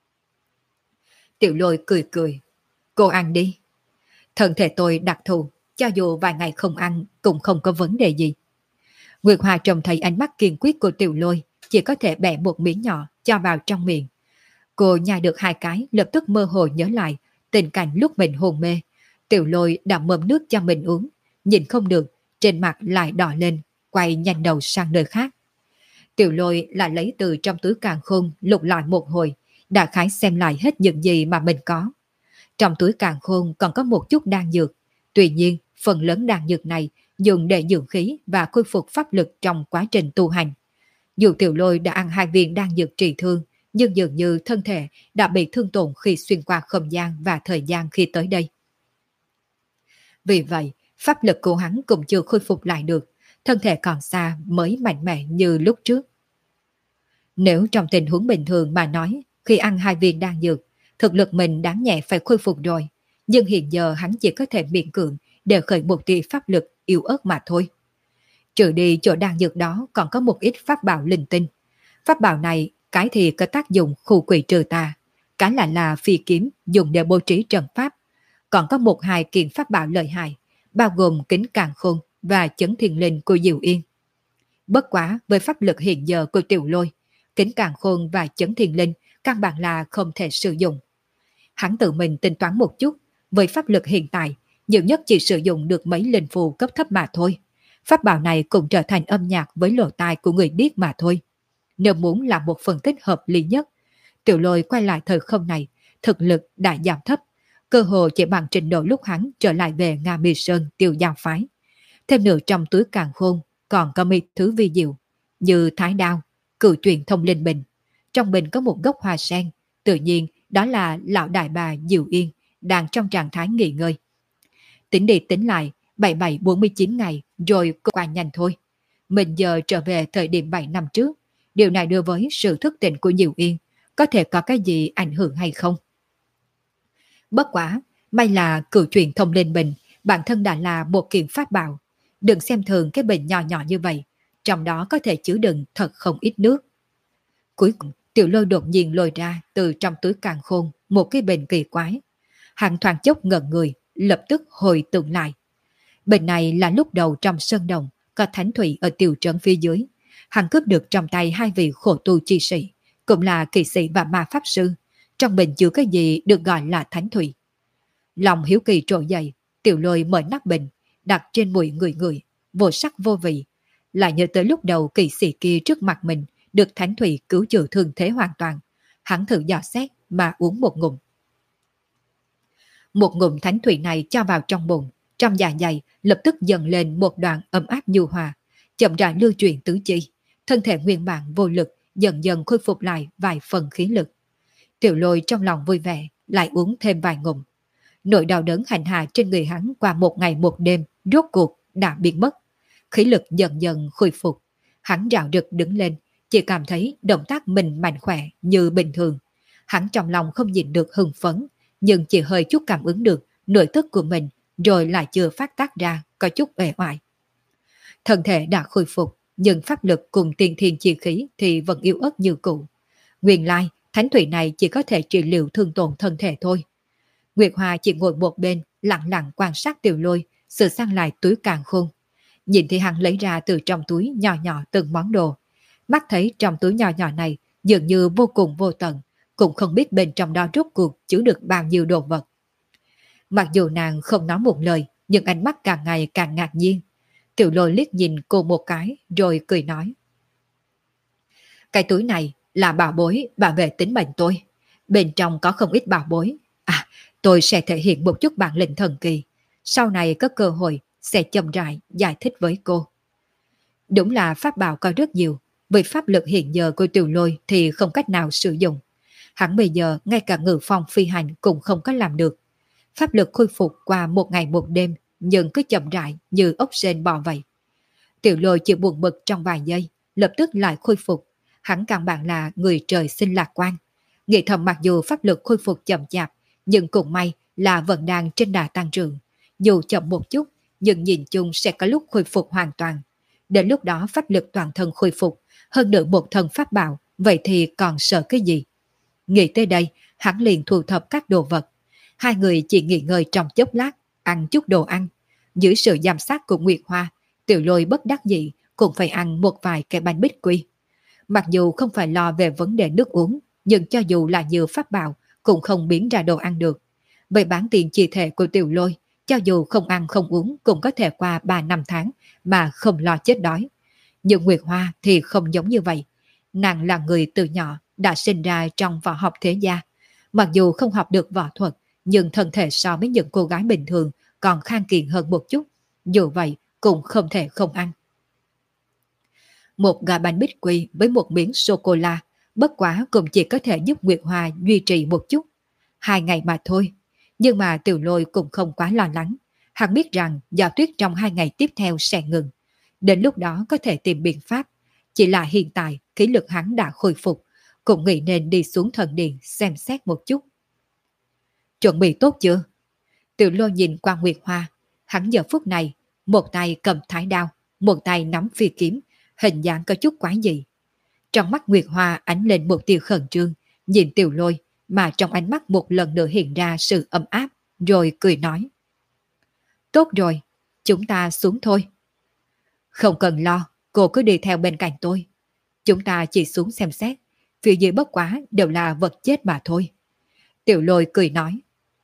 Tiểu Lôi cười cười. Cô ăn đi. Thân thể tôi đặc thù, cho dù vài ngày không ăn cũng không có vấn đề gì. Nguyệt Hoa trông thấy ánh mắt kiên quyết của Tiểu Lôi, chỉ có thể bẻ một miếng nhỏ cho vào trong miệng. Cô nhai được hai cái, lập tức mơ hồ nhớ lại tình cảnh lúc mình hôn mê. Tiểu Lôi đã mâm nước cho mình uống, nhìn không được, trên mặt lại đỏ lên, quay nhanh đầu sang nơi khác. Tiểu Lôi lại lấy từ trong túi càn khôn lục lại một hồi, đã khái xem lại hết những gì mà mình có. Trong túi càn khôn còn có một chút đan dược, tuy nhiên phần lớn đan dược này dùng để dưỡng khí và khôi phục pháp lực trong quá trình tu hành. Dù Tiểu Lôi đã ăn 2 viên đan dược trị thương, nhưng dường như thân thể đã bị thương tổn khi xuyên qua không gian và thời gian khi tới đây. Vì vậy, pháp lực của hắn cũng chưa khôi phục lại được, thân thể còn xa mới mạnh mẽ như lúc trước. Nếu trong tình huống bình thường mà nói, khi ăn 2 viên đan dược, thực lực mình đáng nhẹ phải khôi phục rồi, nhưng hiện giờ hắn chỉ có thể miễn cưỡng để khởi một tia pháp lực yếu ớt mà thôi. Trừ đi chỗ đan dược đó còn có một ít pháp bảo linh tinh. Pháp bảo này, cái thì có tác dụng khu quỷ trừ tà, cái lại là phi kiếm dùng để bố trí trận pháp. Còn có một hai kiện pháp bảo lợi hại, bao gồm kính càn khôn và chấn thiên linh của Diệu Yên. Bất quá với pháp lực hiện giờ của Tiểu Lôi, kính càn khôn và chấn thiên linh căn bản là không thể sử dụng. Hắn tự mình tính toán một chút, với pháp lực hiện tại, nhiều nhất chỉ sử dụng được mấy linh phù cấp thấp mà thôi. Pháp bảo này cũng trở thành âm nhạc với lỗ tai của người điếc mà thôi. Nếu muốn làm một phân tích hợp lý nhất, Tiểu Lôi quay lại thời không này, thực lực đã giảm thấp, cơ hồ chỉ bằng trình độ lúc hắn trở lại về Nga Mi Sơn Tiêu Giao Phái. Thêm nữa trong túi càn khôn còn có mấy thứ vi diệu, như thái đao, cửu truyền thông linh bình. Trong bình có một gốc hoa sen, tự nhiên đó là lão đại bà Diệu Yên đang trong trạng thái nghỉ ngơi. Tính đi tính lại, 7749 ngày rồi qua nhanh thôi. Mình giờ trở về thời điểm 7 năm trước, điều này đối với sự thức tỉnh của Diệu Yên có thể có cái gì ảnh hưởng hay không? Bất quả, may là cửu truyền thông linh bình bản thân đã là một kiện pháp bảo. Đừng xem thường cái bình nhỏ nhỏ như vậy, trong đó có thể chứa đựng thật không ít nước. Cuối cùng, Tiểu Lôi đột nhiên lôi ra từ trong túi càn khôn một cái bình kỳ quái. Hắn thoáng chốc ngẩn người, lập tức hồi tưởng lại. Bình này là lúc đầu trong sơn đồng có thánh thủy ở tiểu trấn phía dưới. Hắn cướp được trong tay hai vị khổ tu chi sĩ, cũng là kỳ sĩ và ma pháp sư. Trong bình chứa cái gì được gọi là thánh thủy. Lòng hiếu kỳ trỗi dậy, Tiểu Lôi mở nắp bình, đặt trên mũi người người, vô sắc vô vị. lại nhớ tới lúc đầu kỳ sĩ kia trước mặt mình được Thánh Thủy cứu chữa thương thế hoàn toàn. Hắn thử dò xét mà uống một ngụm. Một ngụm Thánh Thủy này cho vào trong bụng, trong dạ dày lập tức dần lên một đoạn ấm áp nhu hòa, chậm rãi lưu chuyển tứ chi, thân thể nguyên bản vô lực dần dần khôi phục lại vài phần khí lực. Tiểu Lôi trong lòng vui vẻ, lại uống thêm vài ngụm. Nỗi đau đớn hành hạ trên người hắn qua một ngày một đêm rốt cuộc đã biến mất. Khí lực dần dần khôi phục. Hắn rạo rực đứng lên, chỉ cảm thấy động tác mình mạnh khỏe như bình thường. Hắn trong lòng không nhìn được hưng phấn, nhưng chỉ hơi chút cảm ứng được nội tức của mình, rồi lại chưa phát tác ra, có chút uể oải. Thân thể đã khôi phục, nhưng pháp lực cùng tiên thiên chi khí thì vẫn yếu ớt như cũ. Nguyên lai, thánh thủy này chỉ có thể trị liệu thương tổn thân thể thôi. Nguyệt Hoa chỉ ngồi một bên, lặng lặng quan sát Tiểu Lôi, sửa sang lại túi càn khôn. Nhìn thì hắn lấy ra từ trong túi nhỏ nhỏ từng món đồ. Mắt thấy trong túi nhỏ nhỏ này dường như vô cùng vô tận, cũng không biết bên trong đó rốt cuộc chứa được bao nhiêu đồ vật. Mặc dù nàng không nói một lời, nhưng ánh mắt càng ngày càng ngạc nhiên. Tiểu Lôi liếc nhìn cô một cái, rồi cười nói. Cái túi này là bảo bối bảo vệ tính mệnh tôi. Bên trong có không ít bảo bối. À, tôi sẽ thể hiện một chút bản lĩnh thần kỳ. Sau này có cơ hội sẽ chậm rãi giải thích với cô. Đúng là pháp bảo có rất nhiều. Với pháp lực hiện giờ của Tiểu Lôi thì không cách nào sử dụng. Hắn bây giờ ngay cả ngự phong phi hành cũng không có làm được. Pháp lực khôi phục qua một ngày một đêm, nhưng cứ chậm rãi như ốc sên bò vậy. Tiểu Lôi chỉ buồn bực trong vài giây, lập tức lại khôi phục. Hắn căn bản là người trời sinh lạc quan. Nghĩ thầm mặc dù pháp lực khôi phục chậm chạp, nhưng cũng may là vẫn đang trên đà tăng trưởng. Dù chậm một chút, nhưng nhìn chung sẽ có lúc khôi phục hoàn toàn. Đến lúc đó pháp lực toàn thân khôi phục, hơn nữa một thân pháp bảo, vậy thì còn sợ cái gì? Nghĩ tới đây, hắn liền thu thập các đồ vật. Hai người chỉ nghỉ ngơi trong chốc lát, ăn chút đồ ăn. Dưới sự giám sát của Nguyệt Hoa, Tiểu Lôi bất đắc dĩ cũng phải ăn một vài cái bánh bích quy. Mặc dù không phải lo về vấn đề nước uống, nhưng cho dù là như pháp bảo cũng không biến ra đồ ăn được. Vậy bán tiền chi thể của Tiểu Lôi, cho dù không ăn không uống cũng có thể qua 3 năm tháng mà không lo chết đói. Nhưng Nguyệt Hoa thì không giống như vậy. Nàng là người từ nhỏ đã sinh ra trong võ học thế gia. Mặc dù không học được võ thuật, nhưng thân thể so với những cô gái bình thường còn khang kiện hơn một chút. Dù vậy cũng không thể không ăn. Một gà bánh bích quy với một miếng sô-cô-la, bất quá cũng chỉ có thể giúp Nguyệt Hoa duy trì một chút. 2 ngày mà thôi. Nhưng mà Tiểu Lôi cũng không quá lo lắng. Hắn biết rằng gió tuyết trong 2 ngày tiếp theo sẽ ngừng. Đến lúc đó có thể tìm biện pháp. Chỉ là hiện tại khí lực hắn đã khôi phục, cũng nghĩ nên đi xuống thần điện xem xét một chút. Chuẩn bị tốt chưa? Tiểu Lôi nhìn qua Nguyệt Hoa. Hắn giờ phút này, một tay cầm thái đao, một tay nắm phi kiếm, hình dạng có chút quái dị. Trong mắt Nguyệt Hoa ánh lên một tia khẩn trương, nhìn Tiểu Lôi, mà trong ánh mắt một lần nữa hiện ra sự ấm áp, rồi cười nói. Tốt rồi, chúng ta xuống thôi. Không cần lo, cô cứ đi theo bên cạnh tôi. Chúng ta chỉ xuống xem xét, phía dưới bất quá đều là vật chết mà thôi. Tiểu Lôi cười nói.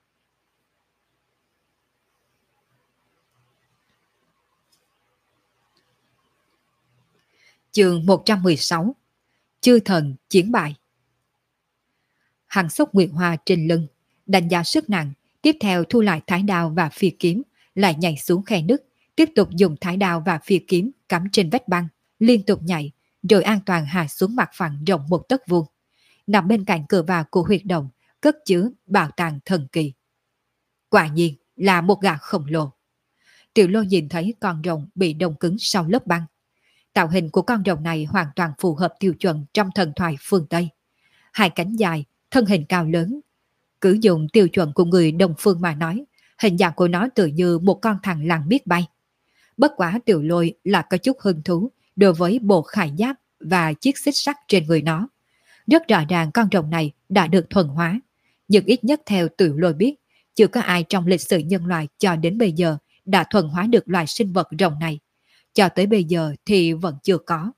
Chương 116. Chư thần chiến bại. Hắn xốc Nguyệt Hoa trên lưng, đánh giá sức nặng, tiếp theo thu lại thái đao và phi kiếm, lại nhảy xuống khe nứt, tiếp tục dùng thái đao và phi kiếm cắm trên vách băng, liên tục nhảy, rồi an toàn hạ xuống mặt phẳng rộng 1 tấc vuông. Nằm bên cạnh cửa vào của huyệt động, cất chứa bảo tàng thần kỳ. Quả nhiên là một gã khổng lồ. Tiểu Lôi nhìn thấy con rồng bị đông cứng sau lớp băng. Tạo hình của con rồng này hoàn toàn phù hợp tiêu chuẩn trong thần thoại phương Tây. 2 cánh dài, thân hình cao lớn. Cứ dùng tiêu chuẩn của người Đông Phương mà nói, hình dạng của nó tự như một con thằn lằn biết bay. Bất quá Tiểu Lôi là có chút hứng thú đối với bộ khải giáp và chiếc xích sắt trên người nó. Rất rõ ràng con rồng này đã được thuần hóa, nhưng ít nhất theo Tiểu Lôi biết, chưa có ai trong lịch sử nhân loại cho đến bây giờ đã thuần hóa được loài sinh vật rồng này. Cho tới bây giờ thì vẫn chưa có.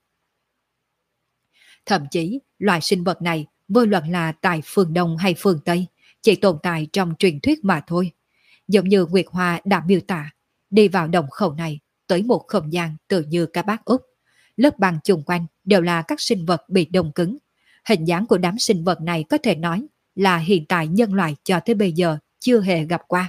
Thậm chí, loài sinh vật này, vô luận là tại phương Đông hay phương Tây, chỉ tồn tại trong truyền thuyết mà thôi. Giống như Nguyệt Hoa đã miêu tả, đi vào đồng khẩu này, tới một không gian tự như cá bát úp, Lớp băng chung quanh đều là các sinh vật bị đông cứng. Hình dáng của đám sinh vật này có thể nói là hiện tại nhân loại cho tới bây giờ chưa hề gặp qua.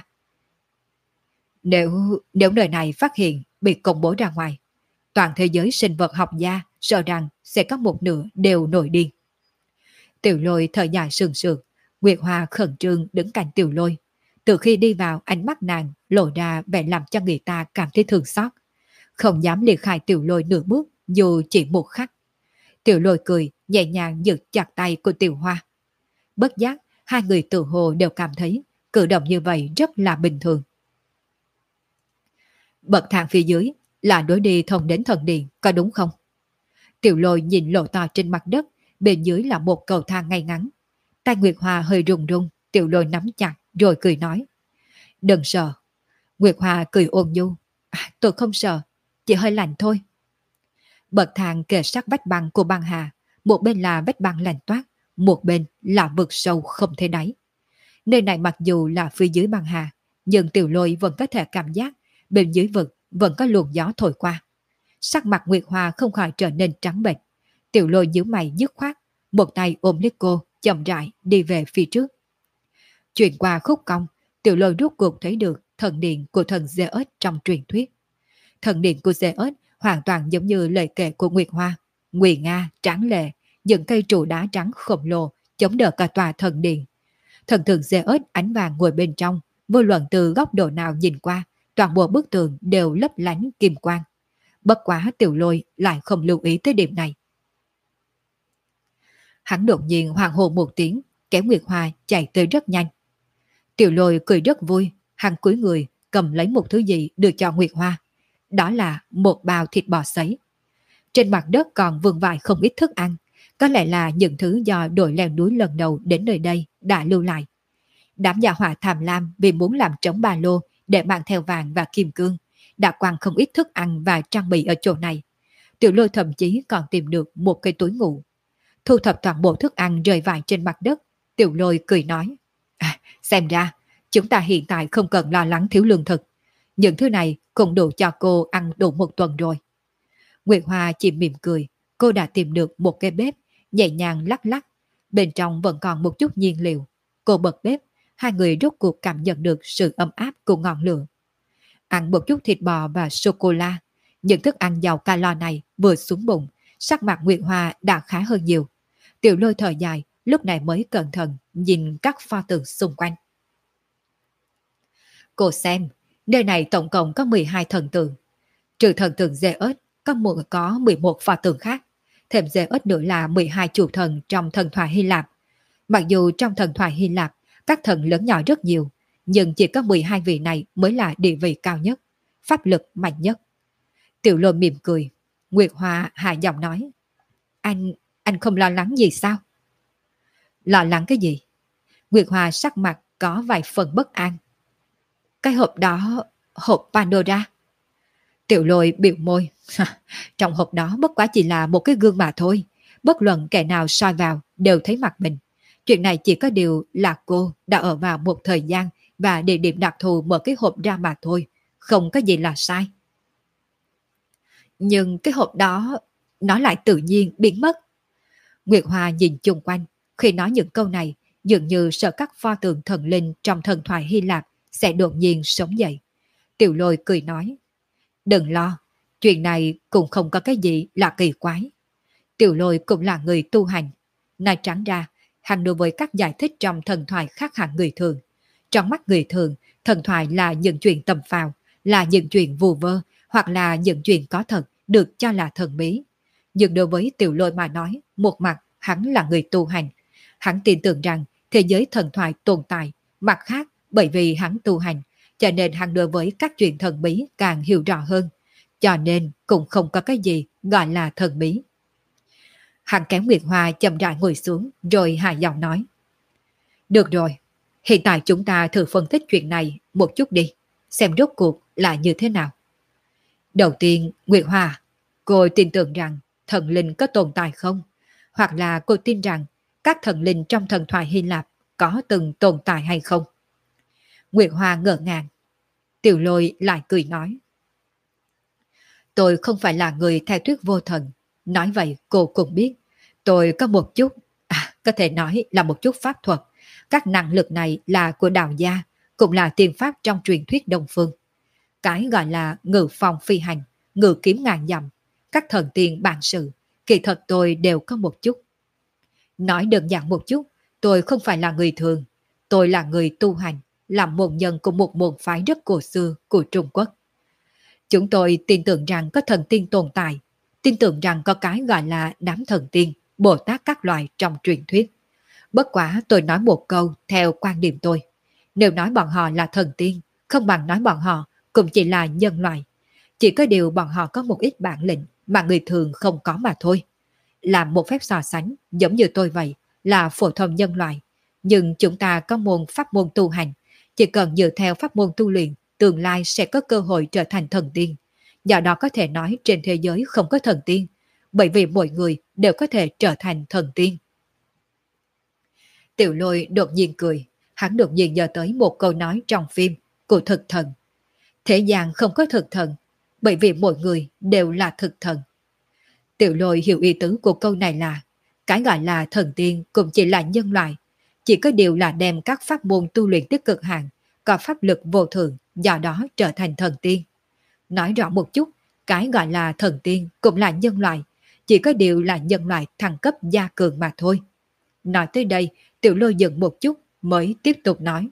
Nếu nơi này phát hiện bị công bố ra ngoài, toàn thế giới sinh vật học gia sợ rằng sẽ có một nửa đều nổi điên. Tiểu Lôi thở dài sườn sườn, Nguyệt Hoa khẩn trương đứng cạnh Tiểu Lôi. Từ khi đi vào, ánh mắt nàng lộ ra vẻ làm cho người ta cảm thấy thương xót, không dám liệt khai Tiểu Lôi nửa bước dù chỉ một khắc. Tiểu Lôi cười, nhẹ nhàng giật chặt tay của Tiểu Hoa. Bất giác, hai người tự hồ đều cảm thấy cử động như vậy rất là bình thường. Bậc thang phía dưới là đối đi thông đến thần điện, có đúng không? Tiểu Lôi nhìn lộ to trên mặt đất, bên dưới là một cầu thang ngay ngắn. Tay Nguyệt Hoa hơi run run, Tiểu Lôi nắm chặt rồi cười nói. Đừng sợ. Nguyệt Hoa cười ôn nhu. Tôi không sợ, chỉ hơi lạnh thôi. Bậc thang kề sát vách băng của băng hà, một bên là vách băng lạnh toát, một bên là vực sâu không thể đáy. Nơi này mặc dù là phía dưới băng hà, nhưng Tiểu Lôi vẫn có thể cảm giác bên dưới vực vẫn có luồng gió thổi qua. Sắc mặt Nguyệt Hoa không khỏi trở nên trắng bệch. Tiểu Lôi nhíu mày dứt khoát, một tay ôm lấy cô, chậm rãi đi về phía trước. Chuyển qua khúc cong, Tiểu Lôi rút cuộc thấy được thần điện của thần Zeus trong truyền thuyết. Thần điện của Zeus hoàn toàn giống như lời kể của Nguyệt Hoa, nguy nga, tráng lệ, những cây trụ đá trắng khổng lồ chống đỡ cả tòa thần điện. Thần tượng Zeus ánh vàng ngồi bên trong, vô luận từ góc độ nào nhìn qua, toàn bộ bức tường đều lấp lánh kim quang. Bất quá Tiểu Lôi lại không lưu ý tới điểm này. Hắn đột nhiên hoảng hô một tiếng, kéo Nguyệt Hoa chạy tới rất nhanh. Tiểu Lôi cười rất vui, hắn cúi người cầm lấy một thứ gì đưa cho Nguyệt Hoa. Đó là một bao thịt bò sấy. Trên mặt đất còn vương vãi không ít thức ăn, có lẽ là những thứ do đội leo núi lần đầu đến nơi đây đã lưu lại. Đám gia hỏa tham lam vì muốn làm trống ba lô để mang theo vàng và kim cương, đã quăng không ít thức ăn và trang bị ở chỗ này. Tiểu Lôi thậm chí còn tìm được một cây túi ngủ. Thu thập toàn bộ thức ăn rơi vãi trên mặt đất, Tiểu Lôi cười nói. Xem ra, chúng ta hiện tại không cần lo lắng thiếu lương thực. Những thứ này cũng đủ cho cô ăn đủ một tuần rồi. Nguyệt Hoa chỉ mỉm cười, cô đã tìm được một cái bếp, nhẹ nhàng lắc lắc. Bên trong vẫn còn một chút nhiên liệu. Cô bật bếp, hai người rốt cuộc cảm nhận được sự ấm áp của ngọn lửa. Ăn một chút thịt bò và sô-cô-la. Những thức ăn giàu calo này vừa xuống bụng, sắc mặt Nguyệt Hoa đã khá hơn nhiều. Tiểu Lôi thở dài, lúc này mới cẩn thận nhìn các pho tượng xung quanh. Cô xem, nơi này tổng cộng có 12 thần tượng. Trừ thần tượng Zeus, có 11 pho tượng khác. Thêm Zeus nữa là 12 chủ thần trong thần thoại Hy Lạp. Mặc dù trong thần thoại Hy Lạp, các thần lớn nhỏ rất nhiều, nhưng chỉ có 12 vị này mới là địa vị cao nhất, pháp lực mạnh nhất. Tiểu Lôi mỉm cười, Nguyệt Hoa hạ giọng nói. Anh không lo lắng gì sao? Lo lắng cái gì? Nguyệt Hoa sắc mặt có vài phần bất an. Cái hộp đó, hộp Pandora. Tiểu Lôi biểu môi. Trong hộp đó bất quá chỉ là một cái gương mà thôi. Bất luận kẻ nào soi vào đều thấy mặt mình. Chuyện này chỉ có điều là cô đã ở vào một thời gian và địa điểm đặc thù mở cái hộp ra mà thôi. Không có gì là sai. Nhưng cái hộp đó, nó lại tự nhiên biến mất. Nguyệt Hoa nhìn chung quanh. Khi nói những câu này, dường như sợ các pho tượng thần linh trong thần thoại Hy Lạp sẽ đột nhiên sống dậy. Tiểu Lôi cười nói. Đừng lo, chuyện này cũng không có cái gì là kỳ quái. Tiểu Lôi cũng là người tu hành. Nói trắng ra, hắn đối với các giải thích trong thần thoại khác hẳn người thường. Trong mắt người thường, thần thoại là những chuyện tầm phào, là những chuyện vù vơ, hoặc là những chuyện có thật được cho là thần bí. Nhưng đối với Tiểu Lôi mà nói, một mặt hắn là người tu hành. Hắn tin tưởng rằng thế giới thần thoại tồn tại, mặt khác bởi vì hắn tu hành, cho nên hắn đối với các chuyện thần bí càng hiểu rõ hơn. Cho nên cũng không có cái gì gọi là thần bí. Hắn kéo Nguyệt Hoa chậm rãi ngồi xuống rồi hạ giọng nói. Được rồi, hiện tại chúng ta thử phân tích chuyện này một chút đi, xem rốt cuộc là như thế nào. Đầu tiên, Nguyệt Hoa, cô tin tưởng rằng thần linh có tồn tại không? Hoặc là cô tin rằng các thần linh trong thần thoại Hy Lạp có từng tồn tại hay không? Nguyệt Hoa ngỡ ngàng. Tiểu Lôi lại cười nói. Tôi không phải là người theo thuyết vô thần, Nói vậy cô cũng biết, tôi có một chút, có thể nói là một chút pháp thuật. Các năng lực này là của đạo gia, cũng là tiên pháp trong truyền thuyết Đông Phương. Cái gọi là ngự phong phi hành, ngự kiếm ngàn dặm, các thần tiên bản sự, kỳ thật tôi đều có một chút. Nói đơn giản một chút, tôi không phải là người thường, tôi là người tu hành, làm môn nhân của một môn phái rất cổ xưa của Trung Quốc. Chúng tôi tin tưởng rằng có thần tiên tồn tại, tin tưởng rằng có cái gọi là đám thần tiên, Bồ Tát các loại trong truyền thuyết. Bất quá tôi nói một câu theo quan điểm tôi. Nếu nói bọn họ là thần tiên, không bằng nói bọn họ cũng chỉ là nhân loại. Chỉ có điều bọn họ có một ít bản lĩnh mà người thường không có mà thôi. Làm một phép so sánh giống như tôi vậy, là phổ thông nhân loại. Nhưng chúng ta có môn pháp môn tu hành, chỉ cần dựa theo pháp môn tu luyện, tương lai sẽ có cơ hội trở thành thần tiên. Do đó có thể nói trên thế giới không có thần tiên, bởi vì mỗi người đều có thể trở thành thần tiên. Tiểu Lôi đột nhiên cười, hắn đột nhiên nhớ tới một câu nói trong phim của thực thần. Thế gian không có thực thần, bởi vì mỗi người đều là thực thần. Tiểu Lôi hiểu ý tứ của câu này là, cái gọi là thần tiên cũng chỉ là nhân loại, chỉ có điều là đem các pháp môn tu luyện tới cực hạn, có pháp lực vô thượng, do đó trở thành thần tiên. Nói rõ một chút, cái gọi là thần tiên cũng là nhân loại, chỉ có điều là nhân loại thăng cấp gia cường mà thôi. Nói tới đây, Tiểu Lôi dừng một chút mới tiếp tục nói.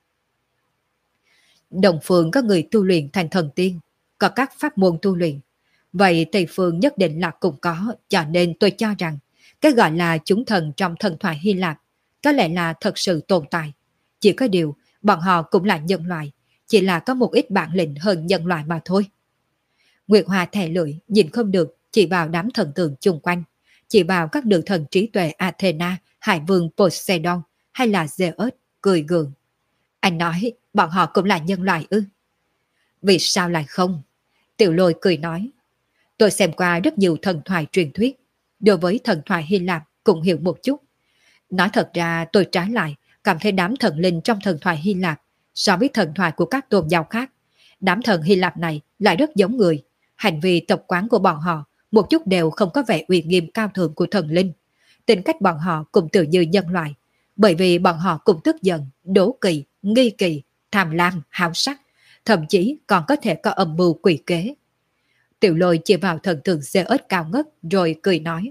Đông Phương có người tu luyện thành thần tiên, có các pháp môn tu luyện. Vậy Tây Phương nhất định là cũng có, cho nên tôi cho rằng cái gọi là chúng thần trong thần thoại Hy Lạp có lẽ là thật sự tồn tại. Chỉ có điều, bọn họ cũng là nhân loại, chỉ là có một ít bản lĩnh hơn nhân loại mà thôi. Nguyệt Hoa thè lưỡi, nhìn không được, chỉ vào đám thần tượng chung quanh, chỉ vào các nữ thần trí tuệ Athena, Hải vương Poseidon hay là Zeus, cười gượng. Anh nói, bọn họ cũng là nhân loại ư? Vì sao lại không? Tiểu Lôi cười nói. Tôi xem qua rất nhiều thần thoại truyền thuyết, đối với thần thoại Hy Lạp cũng hiểu một chút. Nói thật ra tôi trái lại cảm thấy đám thần linh trong thần thoại Hy Lạp so với thần thoại của các tôn giáo khác. Đám thần Hy Lạp này lại rất giống người. Hành vi tập quán của bọn họ một chút đều không có vẻ uy nghiêm cao thượng của thần linh. Tính cách bọn họ cũng tự như nhân loại, bởi vì bọn họ cũng tức giận, đố kỵ, nghi kỵ, tham lam, háo sắc, thậm chí còn có thể có âm mưu quỷ kế. Tiểu Lôi chỉ vào thần tượng Zeus cao ngất rồi cười nói.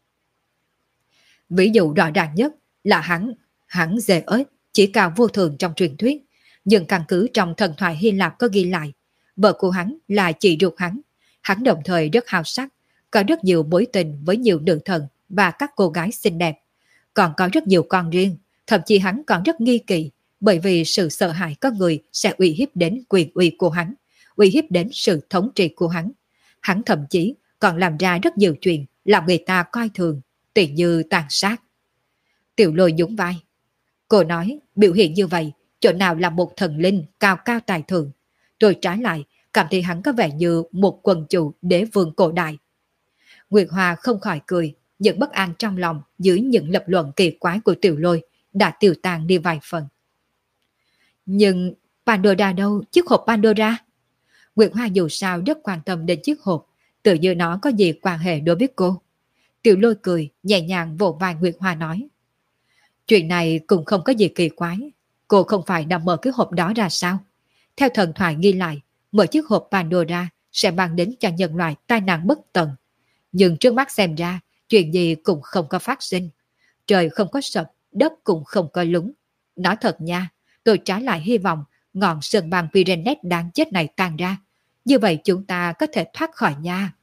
Ví dụ rõ ràng nhất là hắn Zeus chỉ cao vô thường trong truyền thuyết, nhưng căn cứ trong thần thoại Hy Lạp có ghi lại, vợ của hắn là chị ruột hắn đồng thời rất hào sắc, có rất nhiều mối tình với nhiều nữ thần và các cô gái xinh đẹp, còn có rất nhiều con riêng, thậm chí hắn còn rất nghi kỵ, bởi vì sự sợ hãi có người sẽ uy hiếp đến quyền uy của hắn, uy hiếp đến sự thống trị của hắn. Hắn thậm chí còn làm ra rất nhiều chuyện làm người ta coi thường, tỉ như tàn sát. Tiểu Lôi nhún vai. Cô nói biểu hiện như vậy, chỗ nào là một thần linh cao cao tài thượng. Tôi trái lại cảm thấy hắn có vẻ như một quần chủ đế vương cổ đại. Nguyệt Hoa không khỏi cười, những bất an trong lòng dưới những lập luận kỳ quái của Tiểu Lôi đã tiêu tan đi vài phần. Nhưng Pandora đâu, chiếc hộp Pandora? Nguyệt Hoa dù sao rất quan tâm đến chiếc hộp, tự như nó có gì quan hệ đối với cô. Tiểu Lôi cười, nhẹ nhàng vỗ vai Nguyệt Hoa nói. Chuyện này cũng không có gì kỳ quái, cô không phải đã mở cái hộp đó ra sao? Theo thần thoại ghi lại, mở chiếc hộp Pandora sẽ mang đến cho nhân loại tai nạn bất tận. Nhưng trước mắt xem ra, chuyện gì cũng không có phát sinh. Trời không có sập, đất cũng không có lún. Nói thật nha, tôi trái lại hy vọng ngọn sơn băng Pyrenees đáng chết này tan ra. Như vậy chúng ta có thể thoát khỏi nha.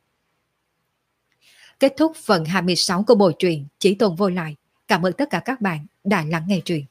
Kết thúc phần 26 của bộ truyện Chí Tôn Vô Lại. Cảm ơn tất cả các bạn đã lắng nghe truyện.